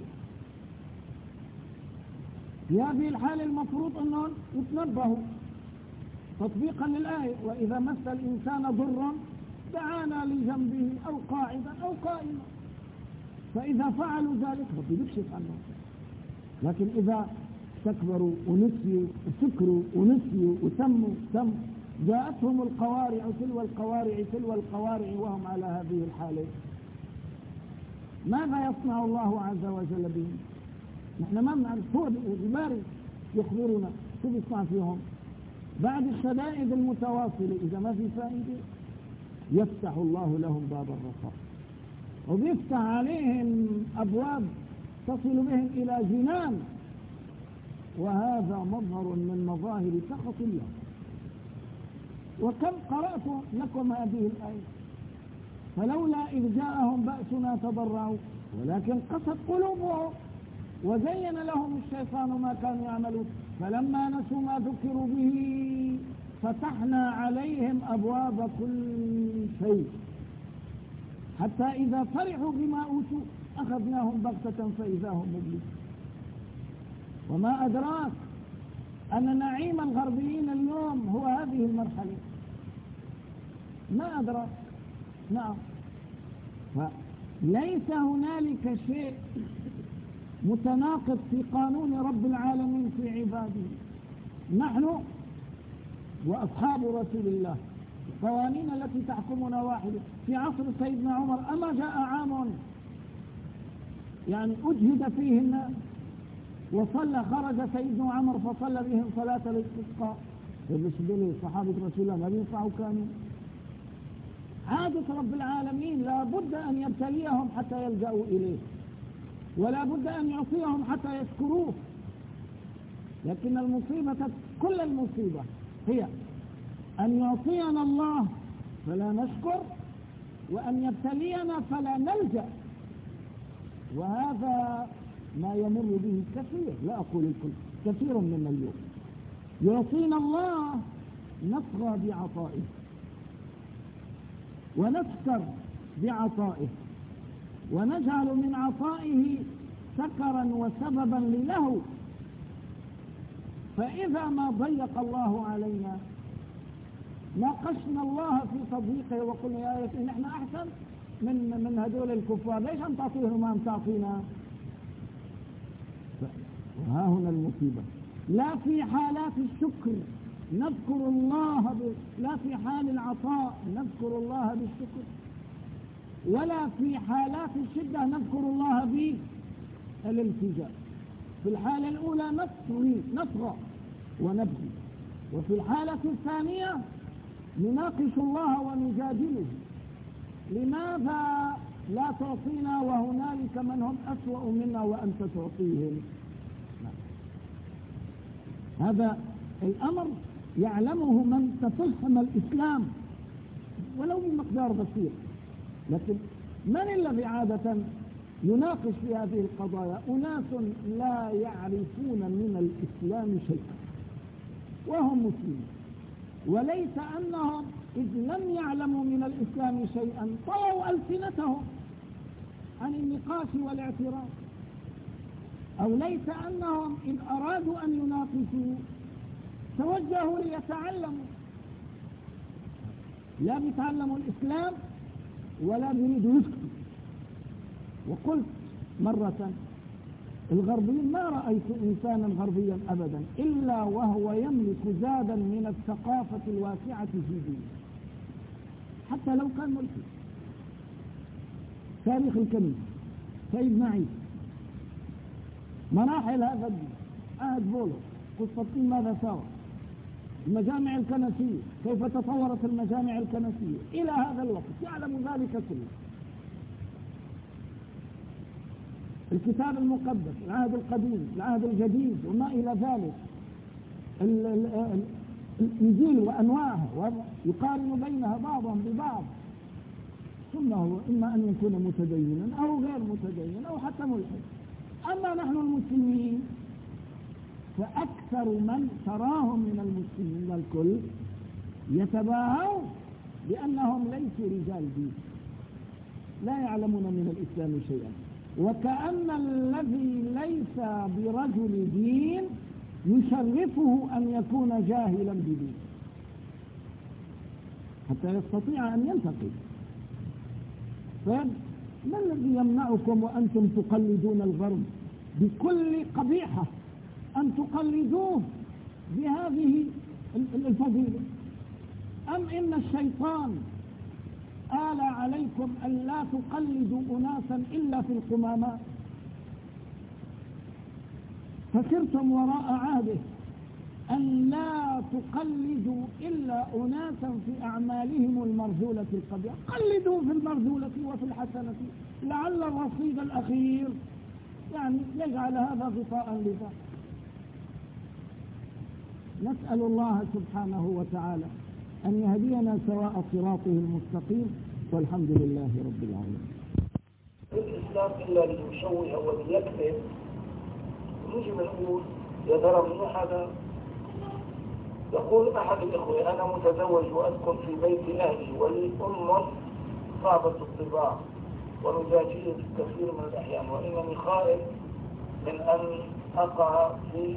في هذه الحالة المفروض أنهم يتنبهوا تطبيقا للآية: وإذا مس الإنسان ضر دعانا لجنبه أو قاعدا أو قائما. فإذا فعلوا ذلك ربي يكشف عنهم. لكن إذا استكبروا ونسيوا وسكروا ونسيوا وتموا جاءتهم القوارع تلو القوارع وهم على هذه الحالة، ماذا يصنع الله عز وجل بهم؟ نحن ما بنعرف. هو الباري يخبرنا شو بيصنع فيهم بعد الشدائد المتواصلة. إذا ما في فائدة يفتح الله لهم باب الرخاء وبيفتح عليهم أبواب تصل بهم إلى جنان، وهذا مظهر من مظاهر سخط الله. وكم قرأت لكم هذه الآية: فلولا إذ جاءهم بأسنا تضرعوا ولكن قست قلوبهم وزين لهم الشيطان ما كانوا يعملون فلما نسوا ما ذكروا به فتحنا عليهم أبواب كل شيء حتى إذا فرحوا بما أوتوا أخذناهم بغتة فإذا هم مبلسون. وما أدراك أن نعيم الغربيين اليوم هو هذه المرحلة؟ ما أدراك. نعم، فليس هنالك شيء متناقض في قانون رب العالمين في عباده. نحن وأصحاب رسول الله القوانين التي تحكمنا واحدة. في عصر سيدنا عمر أما جاء عام يعني أجهد فيه الناس وصلى، خرج سيدنا عمر فصلى بهم صلاة الاستسقاء؟ بالنسبة لي صحابة رسول الله ما بينفعوا كانوا. عادة رب العالمين لا بد أن يبتليهم حتى يلجأوا إليه، ولا بد أن يعطيهم حتى يشكروه. لكن المصيبة كل المصيبة هي أن يعطينا الله فلا نشكر، وأن يبتلينا فلا نلجأ. وهذا ما يمر به كثير، لا أقول الكل، كثير من اليوم. يعطينا الله نطغى بعطائه ونسكر بعطائه ونجعل من عطائه سكرا وسببا للهو. فإذا ما ضيق الله علينا ناقشنا الله في تضييقه وقلنا يا ريت نحن أحسن من هذول الكفار، ليش أن تعطيهم ما تعطينا؟ وها هنا المصيبة. لا في حالات الشكر نذكر الله لا في حال العطاء نذكر الله بالشكر، ولا في حالات الشدة نذكر الله الالتجاء. في الحالة الأولى نصغى ونبكي، وفي الحالة الثانية نناقش الله ونجادله. لماذا لا تعطينا وهنالك من هم أسوأ منا وأنت تعطيهم؟ هذا الأمر يعلمه من تفهم الإسلام ولو بمقدار بسيط. لكن من الذي عادة يناقش في هذه القضايا؟ أناس لا يعرفون من الإسلام شيئا وهم مسلمون، وليس أنهم إذ لم يعلموا من الإسلام شيئا طووا ألسنتهم عن النقاش والاعتراض، أو ليس أنهم إذ أرادوا أن يناقشوا توجهوا ليتعلموا، لا بيتعلموا الإسلام ولا بيريدوا يسكتوا. وقلت مرة الغربيين ما رأيت إنسانا غربيا أبدا إلا وهو يملك زادا من الثقافة الواسعة في دينه، حتى لو كان ملحد. تاريخ الكنيسة، سيدنا عيسى، مراحل هذا الدين، عهد بولس، قسطنطين ماذا سوى، المجامع الكنسية كيف تطورت المجامع الكنسية إلى هذا الوقت، يعلم ذلك كله. الكتاب المقدس، العهد القديم، العهد الجديد وما إلى ذلك، الإنجيل وأنواعه، ويقارن بينها بعضهم ببعض. ثم هو إما أن يكون متدينا أو غير متدين أو حتى ملحد. أما نحن المسلمين فأكثر من تراهم من المسلمين الكل يتباهون بأنهم ليسوا رجال دين، لا يعلمون من الإسلام شيئا، وكأن الذي ليس برجل دين يشرفه أن يكون جاهلا بدين حتى يستطيع أن ينتقل. ما الذي يمنعكم وأنتم تقلدون الغرب بكل قبيحة أن تقلدوه بهذه الفضيلة؟ أم إن الشيطان آل عليكم أن لا تقلدوا أناسا إلا في القمامات، فسرتم وراء عهده أن لا تقلدوا إلا أناسا في أعمالهم المرذولة القبيحة. قلدوا في المرذولة وفي الحسنة لعل الرصيد الأخير يعني يجعل هذا غطاء لذاك. نسأل الله سبحانه وتعالى أن يهدينا سواء صراطه المستقيم، والحمد لله رب العالمين. الإسلام إلا ليشوه وليكذب، نيجي بنقول يا ترى من هذا؟ يقول أحد الإخوة أنا متزوج وأسكن في بيت أهلي ولي أم صعبة الطباع ومزاجية في كثير من الأحيان، وإنني خائف من أن أقع في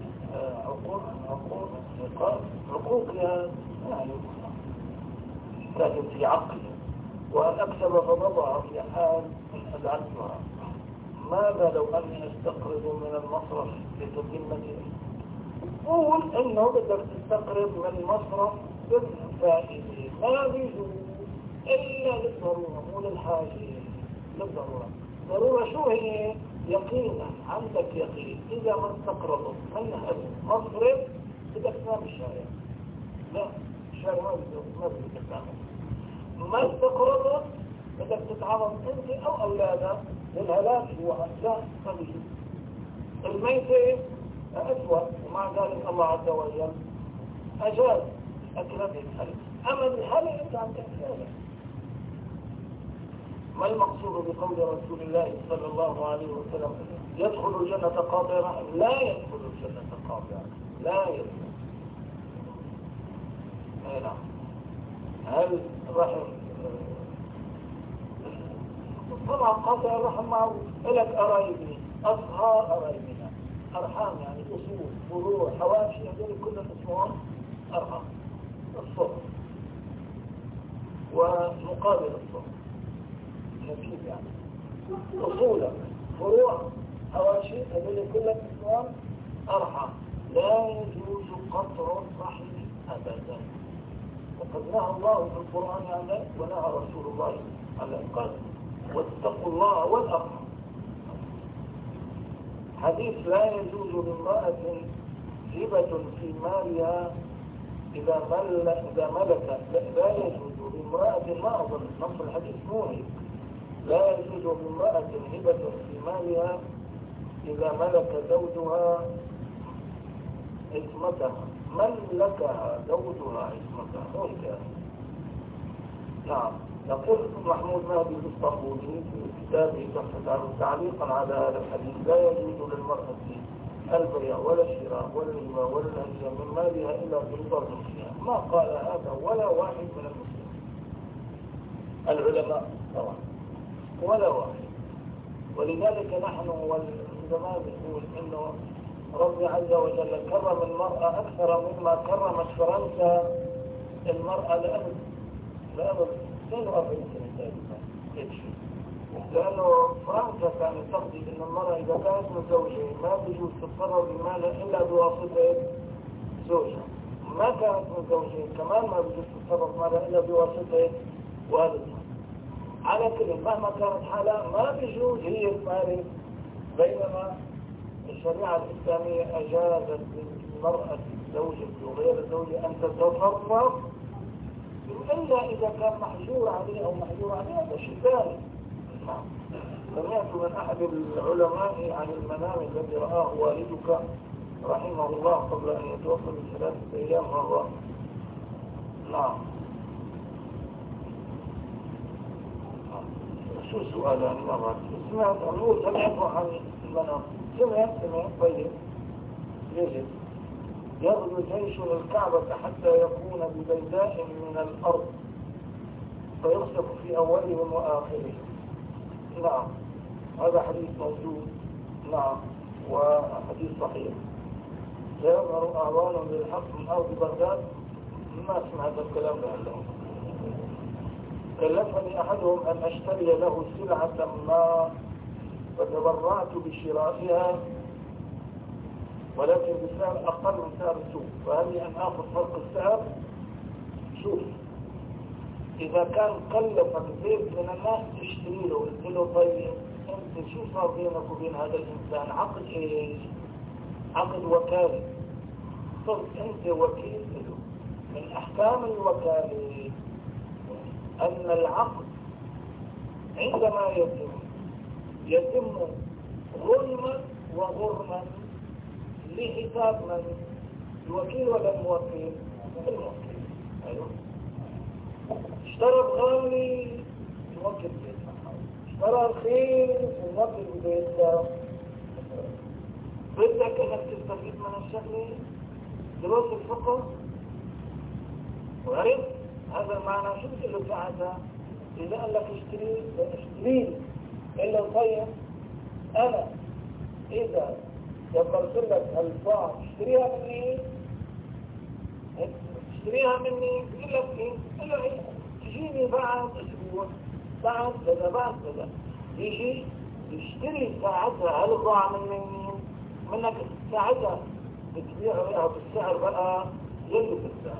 عقوقها يعني لكن في عقلي، وأن أكسب غضبها في حال إن أزعجتها. ماذا لو أني أستقرض من المصرف لتتمة؟ قول إنه بدك تستقرض من المصرف بالفائدة، ما بيجوز إلا للضرورة مو للحاجة، للضرورة. ضرورة شو هي؟ يقينا عندك يقين إذا ما استقرضت من مصرف بدك تنام بالشارع، لا الشارع ما بدك تعمل. ما استقرضت بدك تتعرض أنت أو أولادك للهلاك وعزاء قليل. الميتة أسوأ، ومع ذلك الله عز وجل أجاز أكل هذه الحالة. أما بالحالة أنت عم تحكي. ما المقصود بقول رسول الله صلى الله عليه وسلم يدخل الجنة قاطع رحم؟ لا يدخل الجنة قاطع، لا يدخل. نعم. هل رحم طبعا قاطع الرحم معروف، لك قرايبي أصهار قرايبنا، أرحام يعني أصول فروع حواشي، هذول كلهم اسمهم أرحام. الصهر ومقابل الصهر نتيجة يعني أصولا فروع حواشي، هذول كلهم اسمهم أرحام. لا يجوز قطع الرحم أبدا، وقد نهى الله في القرآن عن ذلك ونهى رسول الله عن ذلك، قال واتقوا الله والأرحام. حديث لا يجوز لامرأة هبة في مالها إذا ملك، لا يجوز لامرأة، ما أظن نص الحديث مو هيك، لا يجوز لامرأة هبة في مالها إذا ملك زوجها عصمتها، ملكها زوجها عصمتها، مو هيك. نعم. يقول محمود مهدي الاسطنبولي في كتابه تحفة تعليقا على هذا الحديث: لا يجوز للمرأة البيع ولا الشراء ولا الهبة ولا الهدية من مالها إلا برضا زوجها. ما قال هذا ولا واحد من المسلمين العلماء طبعا، ولا واحد. ولذلك نحن والعلماء نقول إنه ربي عز وجل كرم المرأة أكثر مما كرمت فرنسا المرأة لأبد 42 سنة تقريبا يكفي. لأنه فرنسا كانت تقضي أن المرأة إذا كانت متزوجة ما بيجوز تتصرف بمالها إلا بواسطة زوجها، ما كانت متزوجة كمان ما بيجوز تتصرف مالها إلا بواسطة والدها. على كل مهما كانت حالها ما بيجوز هي تمارس، بينما الشريعة الإسلامية أجازت للمرأة الزوجة وغير الزوجة أن تتصرف إلا إذا كان محجور عليه أو محجور عليه، هذا شيء ثاني. سمعت من أحد العلماء عن المنام الذي رآه والدك رحمه الله قبل أن يتوفى ب3 أيام مرة. نعم. شو السؤال يعني ما بعرف. سمعت عن المنام. سمعت طيب. يجب يغزو جيش الكعبة حتى يكون ببيداء من الأرض فيخسف في أولهم وآخرهم. نعم، هذا حديث موجود. نعم، وحديث صحيح. سيظهر أعوان للحق من أرض بغداد. ما سمعت الكلام لعلهم. كلفني أحدهم أن أشتري له سلعة ما فتبرعت بشرائها ولكن بسعر أقل من سعر السوق، فهل لي أن آخذ فرق السعر؟ شوف، إذا كان كلفك زيت من الناس تشتري له، قلت له طيب أنت شو صار بينك وبين هذا الإنسان؟ عقد إيش؟ عقد وكالة. صرت أنت وكيل له. من أحكام الوكالة أن العقد عندما يتم ظلما وغرما لحساب من؟ الوكيل ولا الموكل؟ الموكل. أيوه. اشترى غالي الموكل بيدفع، اشترى رخيص الموكل بيدفع. بدك انك تستفيد من الشغله دروس الفقه وعرفت هذا المعنى. شو بتقول له ساعتها؟ اذا قال لك اشتري الا طيب انا اذا دبرت لك هالبضاعة اشتريها مني بقول لك ايه؟ قل له ايه؟ تجيني بعد اسبوع، بعد كذا يجي يشتري ساعتها هالبضاعة منك ساعتها بتبيعها بالسعر بقى يلي بالسعر.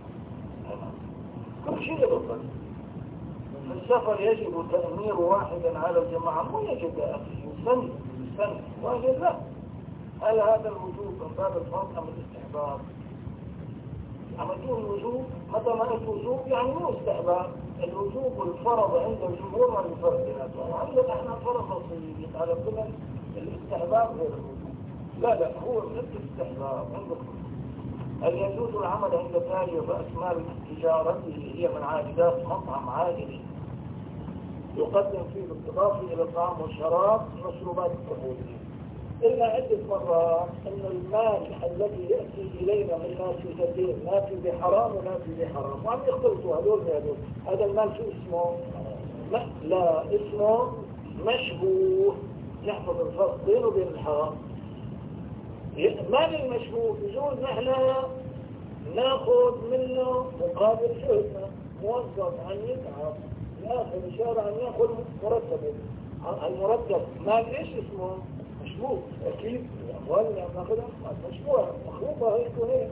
كل شيء بالضبط. في السفر يجب تأمير واحدا على الجماعة، مو يجب يا أخي يسن واجب لا. هل هذا الوجوب من باب الفرض أم الاستحباب؟ عملتوه الوجوب، متى ما قلت وجوب يعني مو استحباب. الوجوب والفرض عند الجمهور ما يفرق بيناتهم، وعندنا احنا فرض بسيط على كل الاستحباب غير الوجوب. لا هو مثل الاستحباب عندكم. هل يجوز العمل عند تاجر رأس مال تجارته هي من عائدات مطعم عائلي يقدم فيه بالإضافة إلى الطعام والشراب مشروبات الكحولية؟ إلا عدة مرات أن المال الذي يأتي إلينا من نافذتين، نافذة حرام ونافذة حرام، وعم يختلطوا هذول بهذول. هذا المال شو اسمه؟ لا اسمه مشبوه. نحفظ الفرق بينه وبين الحرام. المال المشبوه يجوز نحن ناخذ منه مقابل شغلنا. موظف عن يتعب ياخذ إشارة عن ياخذ مرتبه. المرتب مال ايش اسمه؟ مشبوه. اكيد الاموال اللي عم ناخذها مشبوهه مخلوطه هيك وهيك.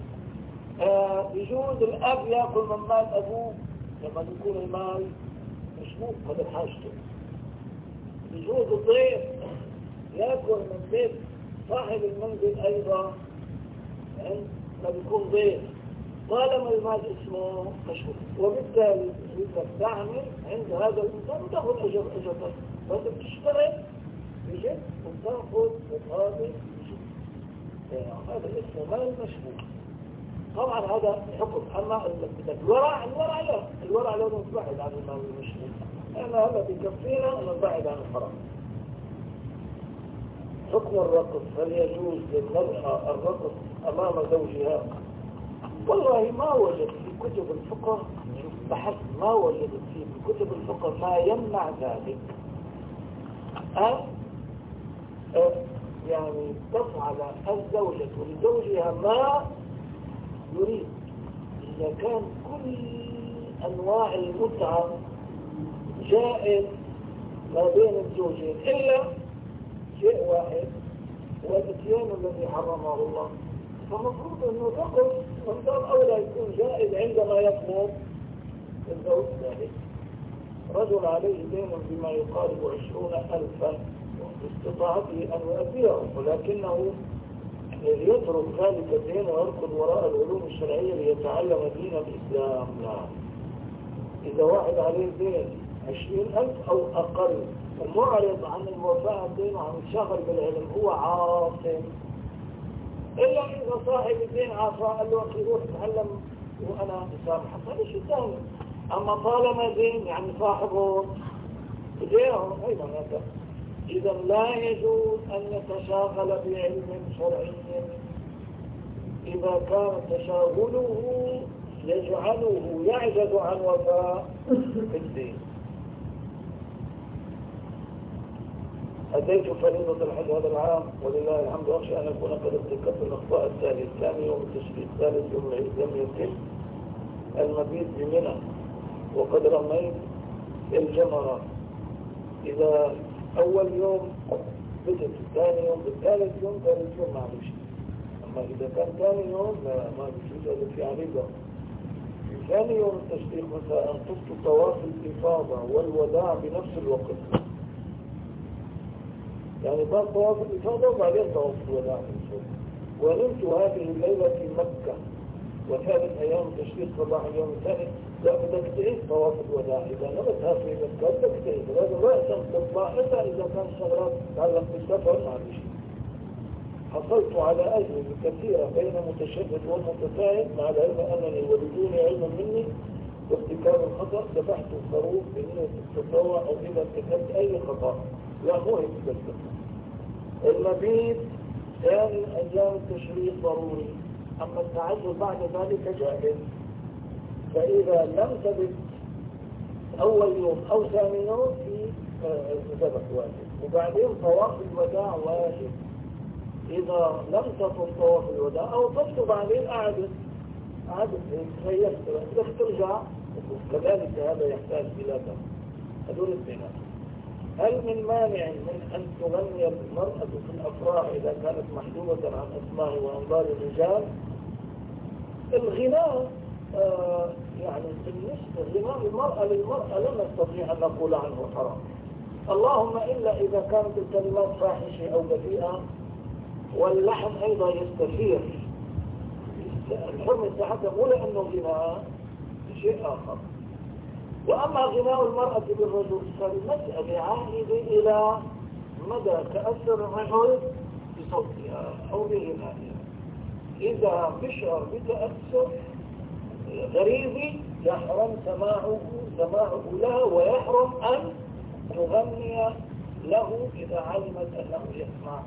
يجوز الاب ياكل من مال ابوه لما يكون المال مشبوه قدر حاجته. يجوز الضيف يأكل من بيت صاحب المنزل أيضا ما بيكون ضيف طالما المال اسمه مشهور، وبالتالي بدك تعمل عند هذا الإنسان وتأخذ أجرته، وأنت بتشتغل بجد وتأخذ مقابل بجد. هذا اسمه مال مشهور. طبعا هذا حكم. أما الورع لا، الورع لا نبعد عن المال المشهور، لأن هذا بكفينا أن نبعد عن الحرام. حكم الرقص، هل يجوز للمرأة الرقص أمام زوجها؟ والله ما وجد في كتب الفقه، بحث ما وجد في كتب الفقه ما يمنع ذلك أن يعني تفعل الزوجة لزوجها ما يريد، إذا كان كل أنواع المتعة جائز ما بين الزوجين إلا شيء واحد، والاتيان الذي حرمه الله، فمفروض أنه الرقص من باب أولى يكون جائز عندما يكون الزوج ذلك. رجل عليه دين بما يقارب 20,000 باستطاعته أن يؤديه، ولكنه يترك ذلك الدين ويركض وراء العلوم الشرعية ليتعلم دين الإسلام. لا، إذا واحد عليه دين 20,000 أو أقل ومعرض عن الوفاء الدين وعن الشغل بالعلم هو عاصم، إلا إذا صاحب الدين عصى قال له أخي روح تعلم وأنا مسامحك، هذا شيء ثاني. أما طالما دين يعني صاحبه دينه أيضا هذا، إذا لا يجوز أن يتشاغل بعلم شرعي إذا كان تشاغله يجعله يعجز عن وفاء الدين. أديت فريضة الحج هذا العام ولله الحمد، أخشى أن أكون قد ارتكبت الأخطاء التالية. ثاني يوم التشريق، ثالث يوم العيد لم يتم المبيت بمنى وقد رميت الجمرات. إذا أول يوم بدت، ثاني يوم بالثالث يوم، ثالث يوم معلوش. أما إذا كان ثاني يوم ما بيجوز، هذا في عليقة. في ثاني يوم التشريق مساء طفت طواف الإفاضة والوداع بنفس الوقت، يعني بعد طواف الإفاضة وبعدين طواف الوداع. ونمت هذه الليلة في مكة، وكانت أيام التشريق صباح اليوم الثاني. لا، بدك تعيد طواف الوداع. إذا نمتها في مكة بدك تعيد، لازم لا تطلع إلا إذا كان شغلات تتعلق بالسفر مع الشيء. حصلت على أجر كثيرة بين متشدد والمتساهل، مع العلم أنني وبدون علم مني وارتكاب الخطأ ذبحت الخروف بنية التطوع أو إذا ارتكبت أي خطأ. لا، مو هيك بس. المبيت ثاني أيام التشريق ضروري، أما التعجل بعد ذلك جائز. فإذا لم تبت أول يوم أو ثاني يوم في ذبح واجب، وبعدين طواف الوداع واجب. إذا لم تطل طواف الوداع أو طفت بعدين أعدت تخيلت بدك ترجع، كذلك هذا يحتاج إلى دم. هذول البنات. هل من مانع من أن تغني المرأة في الأفراح إذا كانت محجوبة عن أسماع وأنظار الرجال؟ الغناء يعني بالنسبة غناء المرأة للمرأة لا نستطيع أن نقول عنه حرام، اللهم إلا إذا كانت الكلمات فاحشة أو بذيئة، واللحن أيضا يستثير. الحرمة تحكم ولا أنه غناء شيء آخر. وأما غناء المرأة بالرجل فالمسألة عائدة إلى مدى تأثر الرجل بصوتها أو بغنائها. إذا بشعر بتأثر غريزي يحرم سماعه لها، ويحرم أن تغني له إذا علمت أنه يسمع.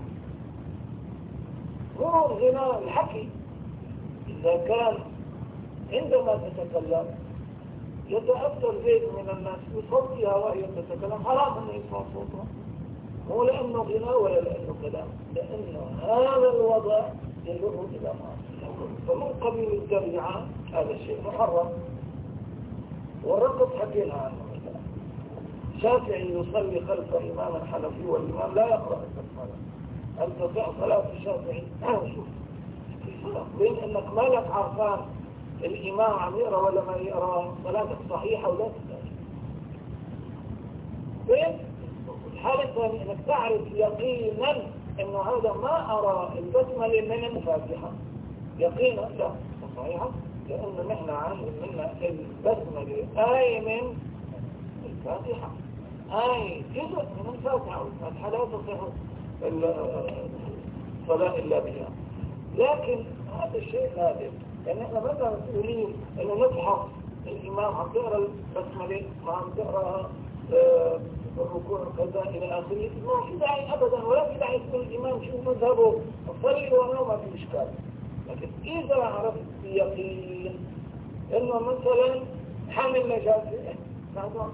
هو الغناء الحكي إذا كان عندما تتكلم يتأثر زيد من الناس بصوتها وهي تتكلم، حرام أن يسمع صوتها، مو لأنه غناء ولا لأنه كلام، لأنه هذا الوضع يجر إلى معصية. فمن قبيل الجريعة هذا الشيء محرم. والرقص حكينا عنه مثلا، شافعي يصلي خلف إمام حنفي والإمام لا يقرأ البسملة، هل تصح صلاة الشافعي؟ شوف بين أنك مالك عرفان الإمام عم يقرأ ولا ما يقرأ، صلاتك صحيحة ولا تستاهل. بين الحالة الثانية أنك تعرف يقينا أنه هذا ما أرى البسملة من الفاتحة يقينا لا صحيحة، لأن نحن عارف منا البسملة آية من الفاتحة، آية جزء من الفاتحة، والفاتحة لا تصح الصلاة إلا بها. لكن هذا الشيء نادر، يعني احنا مثلا مسؤولين انه نفحص الامام عم تقرا البسمله ما عم تقرا الركوع كذا الى اخره، ما في داعي ابدا، ولا في داعي يكون الامام شو مذهبه صلي وراه ما في اشكال. لكن اذا عرفت بيقين انه مثلا حامل نجاسه هذا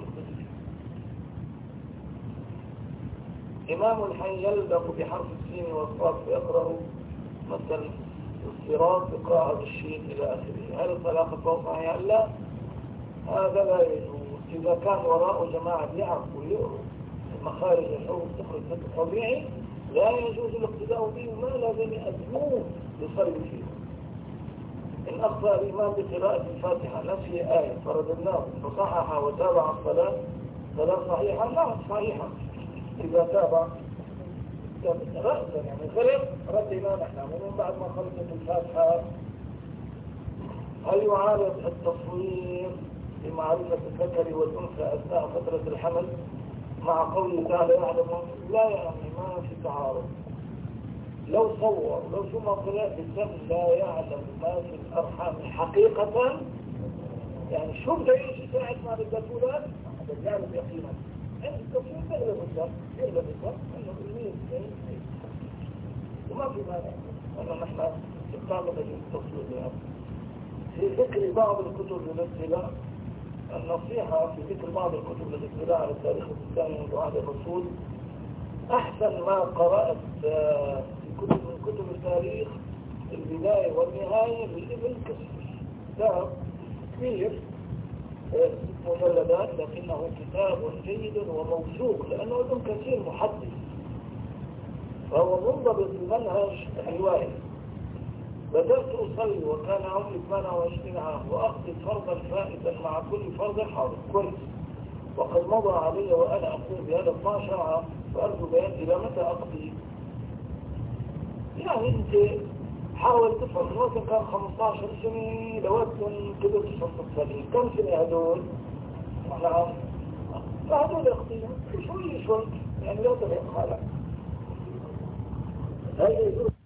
إمام الحي يلدغ بحرف السين والصاد فيقرأ مثلا الصراط بقراءة بالشين إلى آخره، هل الطلاق صحيحة؟ لا، هذا لا يجوز. إذا كان وراء جماعة يعرفوا يقروا مخارج الحروف تخرج من الطبيعي لا يجوز الاقتداء به، وما لازم يأذنوه يصلي فيه. إن أخطأ الإمام بقراءة الفاتحة نسي آية فرددناه فصحح وتابع الصلاة صلاة صحيحة؟ لا صحيحة. إذا تابع رأسا يعني غلط ردنا نحن ومن بعد ما خلصت الفاتحة. هل يعارض التصوير لمعرفة الذكر والأنثى أثناء فترة الحمل مع قوله تعالى يعلم؟ لا، يعني ما في تعارض. لو صور لو شو ما طلع بالدم لا يعلم ما في الأرحام حقيقة، يعني شو بده يجي ساعة ما بدها تولد هذا يعلم يقينا. عند التصوير تغلب الدم يغلب الدم انه الميل وما في مانع انه نحن نستعمل التصوير لهذا. في ذكر بعض الكتب للاطلاع، النصيحة في ذكر بعض الكتب للاطلاع على التاريخ الإسلامي منذ عهد الرسول، أحسن ما قرأت في كتب من كتب التاريخ البداية والنهاية لابن كثير، كتاب كبير 6 مجلدات لكنه كتاب جيد وموثوق لأنه ابن كثير محدث فهو منضبط بمنهج الرواية. بدأت أصلي وكان عمري 28 عام وأقضي فرضا فائدا مع كل فرض حاضر كويس، وقد مضى علي وأنا أقوم بهذا 12 عام، فأرجو بيان إلى متى أقضي. يعني أنت حاول تفهم مثلا كان 15 سنة لو أنتم كبرت صرت تصلي كم سنة هدول؟ نعم فهدول أقضيهم شوي يعني لا تبقى خالع. هل يجوز